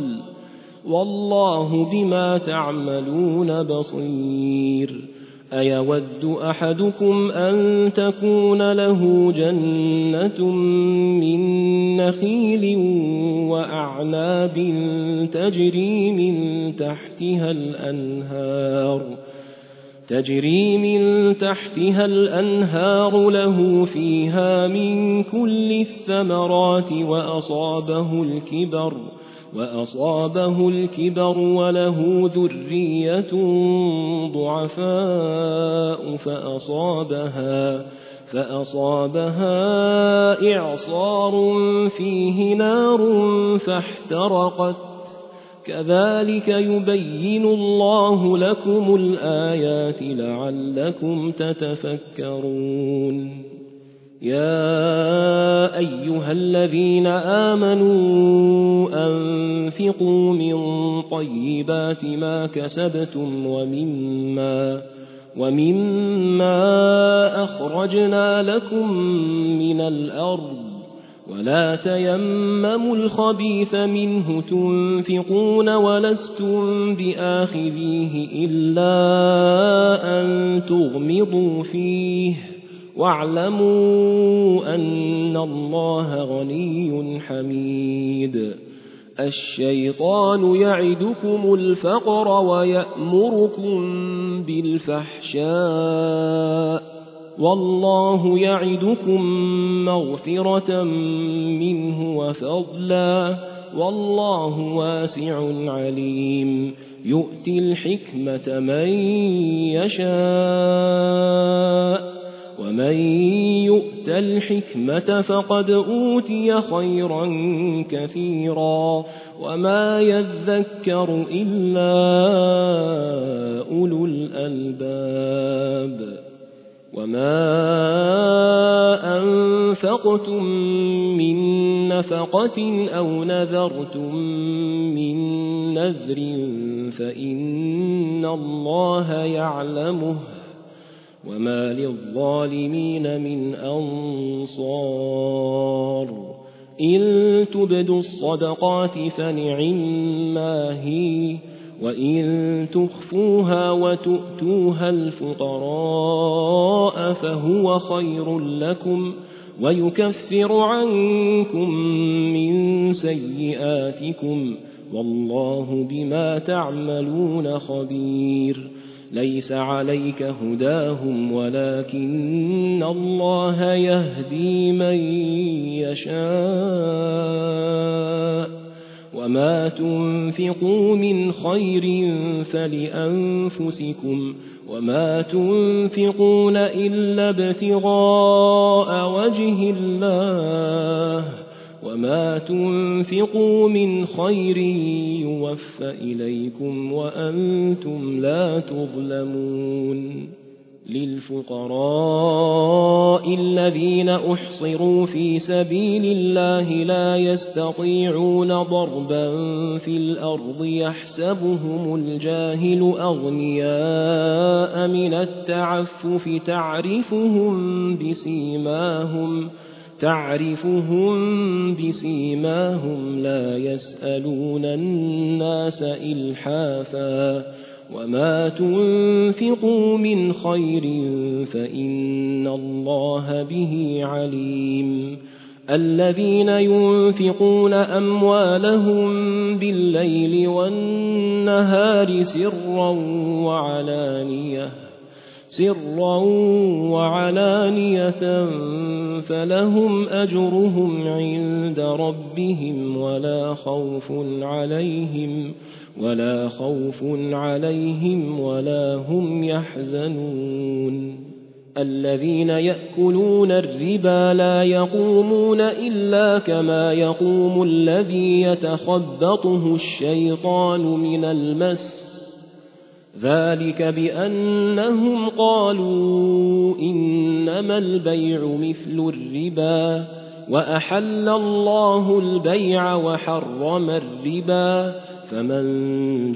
والله بما تعملون بصير. أيود أحدكم أن تكون له جنة من نخيل وأعناب تجري من تحتها الأنهار تجري من تحتها الأنهار له فيها من كل الثمرات وأصابه الكبر وأصابه الكبر وله ذرية ضعفاء فأصابها فأصابها إعصار فيه نار فاحترقت كذلك يبين الله لكم الآيات لعلكم تتفكرون. يا أيها الذين آمنوا أنفقوا من طيبات ما كسبتم ومما ومما أخرجنا لكم من الأرض ولا تيمموا الخبيث منه تنفقون ولستم بآخذيه إلا أن تغمضوا فيه واعلموا أن الله غني حميد. الشيطان يعدكم الفقر ويأمركم بالفحشاء والله يعدكم مغفرة منه وفضلا والله واسع عليم. يؤتي الحكمة من يشاء ومن يؤت الحكمة فقد أوتي خيرا كثيرا وما يذكر إلا أولو الألباب. وما أنفقتم من نفقة أو نذرتم من نذر فإن الله يعلمه وما للظالمين من أنصار. إن تبدوا الصدقات فنعما هي وإن تخفوها وتؤتوها الفقراء فهو خير لكم ويكفر عنكم من سيئاتكم والله بما تعملون خبير. ليس عليك هداهم ولكن الله يهدي من يشاء وما تنفقوا من خير فلأنفسكم وما تنفقون إلا ابتغاء وجه الله وما تنفقوا من خير يوفى إليكم وأنتم لا تظلمون. للفقراء الذين أحصروا في سبيل الله لا يستطيعون ضربا في الأرض يحسبهم الجاهل أغنياء من التعفف تعرفهم بسيماهم تعرفهم بسيماهم لا يسألون الناس إلحافا وما تنفقوا من خير فإن الله به عليم. الذين ينفقون أموالهم بالليل والنهار سرا وعلانية سرا وعلانية فلهم أجرهم عند ربهم ولا خوف عليهم ولا خوف عليهم ولا هم يحزنون. الذين يأكلون الربا لا يقومون إلا كما يقوم الذي يتخبطه الشيطان من المس ذلك بأنهم قالوا إنما البيع مثل الربا وأحل الله البيع وحرم الربا فمن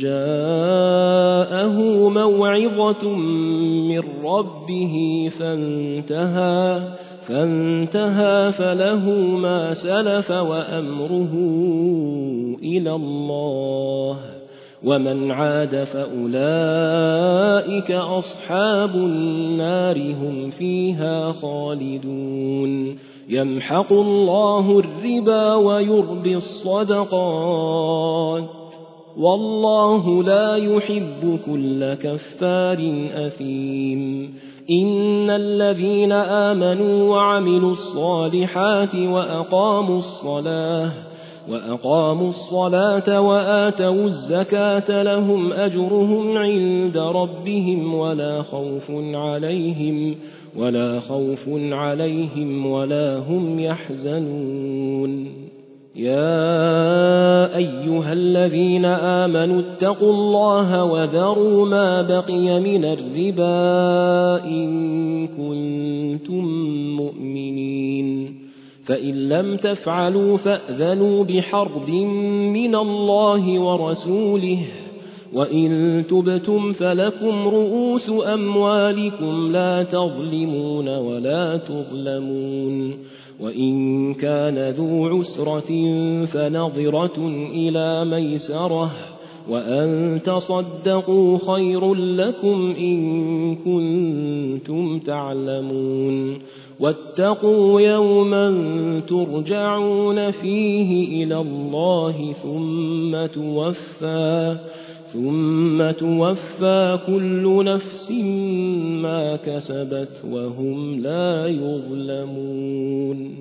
جاءه موعظة من ربه فانتهى فانتهى فله ما سلف وأمره إلى الله ومن عاد فأولئك أصحاب النار هم فيها خالدون. يمحق الله الربا ويربي الصدقات والله لا يحب كل كفار أثيم. إن الذين آمنوا وعملوا الصالحات وأقاموا الصلاة وأقاموا الصلاة وآتوا الزكاة لهم أجرهم عند ربهم ولا خوف عليهم ولا خوف عليهم ولا هم يحزنون. يا أيها الذين آمنوا اتقوا الله وذروا ما بقي من الربا إن كنتم مؤمنين فإن لم تفعلوا فأذنوا بحرب من الله ورسوله وإن تبتم فلكم رؤوس أموالكم لا تظلمون ولا تظلمون. وإن كان ذو عسرة فنظرة إلى ميسرة وأن تصدقوا خير لكم إن كنتم تعلمون واتقوا يوما ترجعون فيه إلى الله ثم توفى ثم توفى كل نفس ما كسبت وهم لا يظلمون.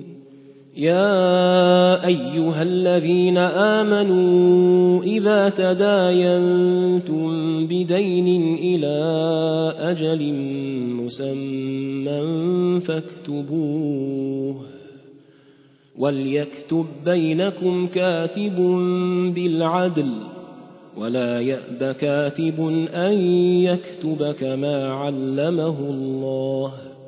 يا أيها الذين آمنوا إذا تداينتم بدين إلى أجل مسمى فاكتبوه وليكتب بينكم كاتب بالعدل ولا يأب كاتب أن يكتب كما علمه الله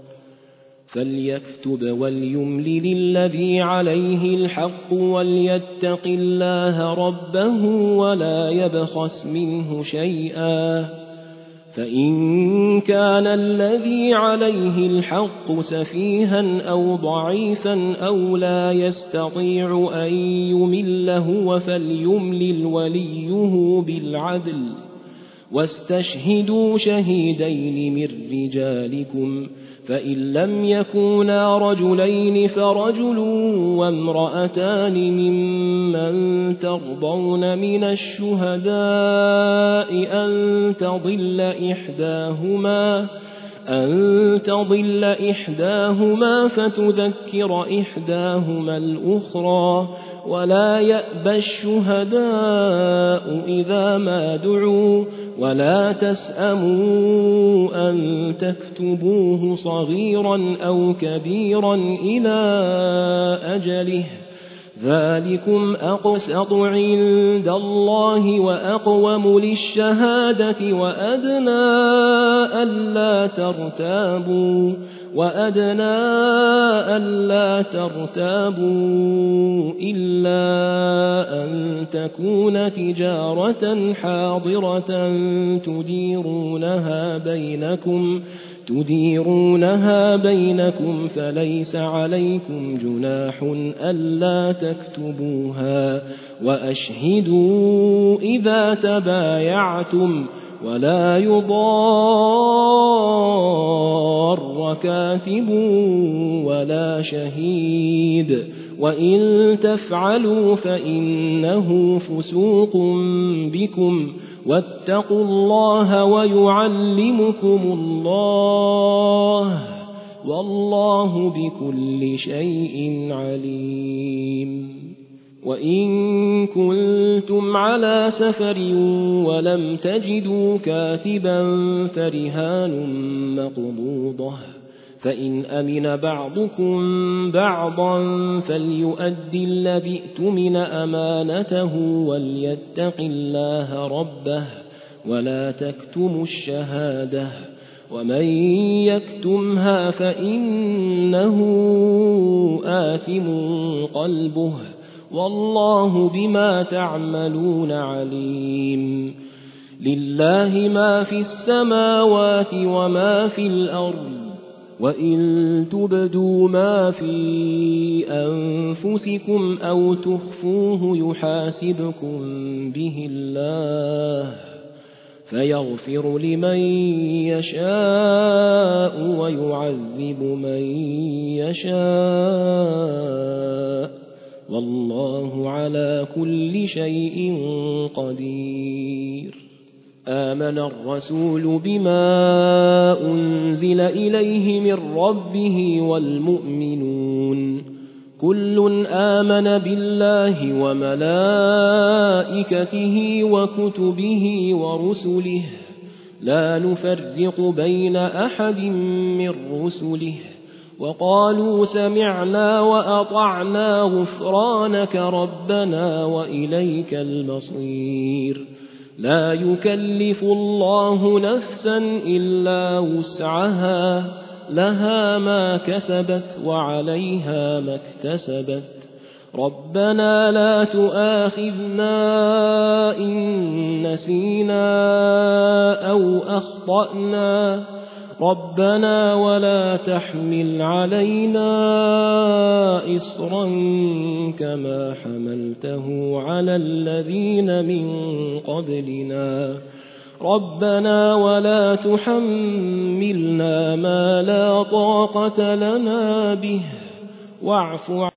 فليكتب وليملل الذي عليه الحق وليتق الله ربه ولا يبخس منه شيئا فإن كان الذي عليه الحق سفيها أو ضعيفا أو لا يستطيع أن يمل هو فليملل وليه بالعدل واستشهدوا شهيدين من رجالكم فإن لم يكونا رجلين فرجل وامرأتان ممن ترضون من الشهداء أن تضل إحداهما أن تضل إحداهما فتذكر إحداهما الأخرى ولا يأبى الشهداء إذا ما دعوا ولا تسأموا أن تكتبوه صغيرا أو كبيرا إلى أجله ذلكم أقسط عند الله وأقوم للشهادة وأدنى ألا ترتابوا وأدنى ألا ترتابوا إلا أن تكون تجارة حاضرة تديرونها بينكم تديرونها بينكم فليس عليكم جناح ألا تكتبوها وأشهدوا إذا تبايعتم ولا يضار كاتب ولا شهيد وإن تفعلوا فإنه فسوق بكم واتقوا الله ويعلمكم الله والله بكل شيء عليم. وإن كنتم على سفر ولم تجدوا كاتبا فرهان مقبوضة فإن أمن بعضكم بعضا فليؤدي الذي اؤتمن أمانته وليتق الله ربه ولا تكتموا الشهادة ومن يكتمها فإنه آثم قلبه والله بما تعملون عليم. لله ما في السماوات وما في الأرض وإن تبدوا ما في أنفسكم أو تخفوه يحاسبكم به الله فيغفر لمن يشاء ويعذب من يشاء والله على كل شيء قدير. آمن الرسول بما أنزل إليه من ربه والمؤمنون كل آمن بالله وملائكته وكتبه ورسله لا نفرق بين أحد من رسله وقالوا سمعنا وأطعنا غفرانك ربنا وإليك المصير. لا يكلف الله نفسا إلا وسعها لها ما كسبت وعليها ما اكتسبت ربنا لا تؤاخذنا إن نسينا أو أخطأنا ربنا ولا تحمل علينا إصرا كما حملته على الذين من قبلنا ربنا ولا تحملنا ما لا طاقة لنا به واعف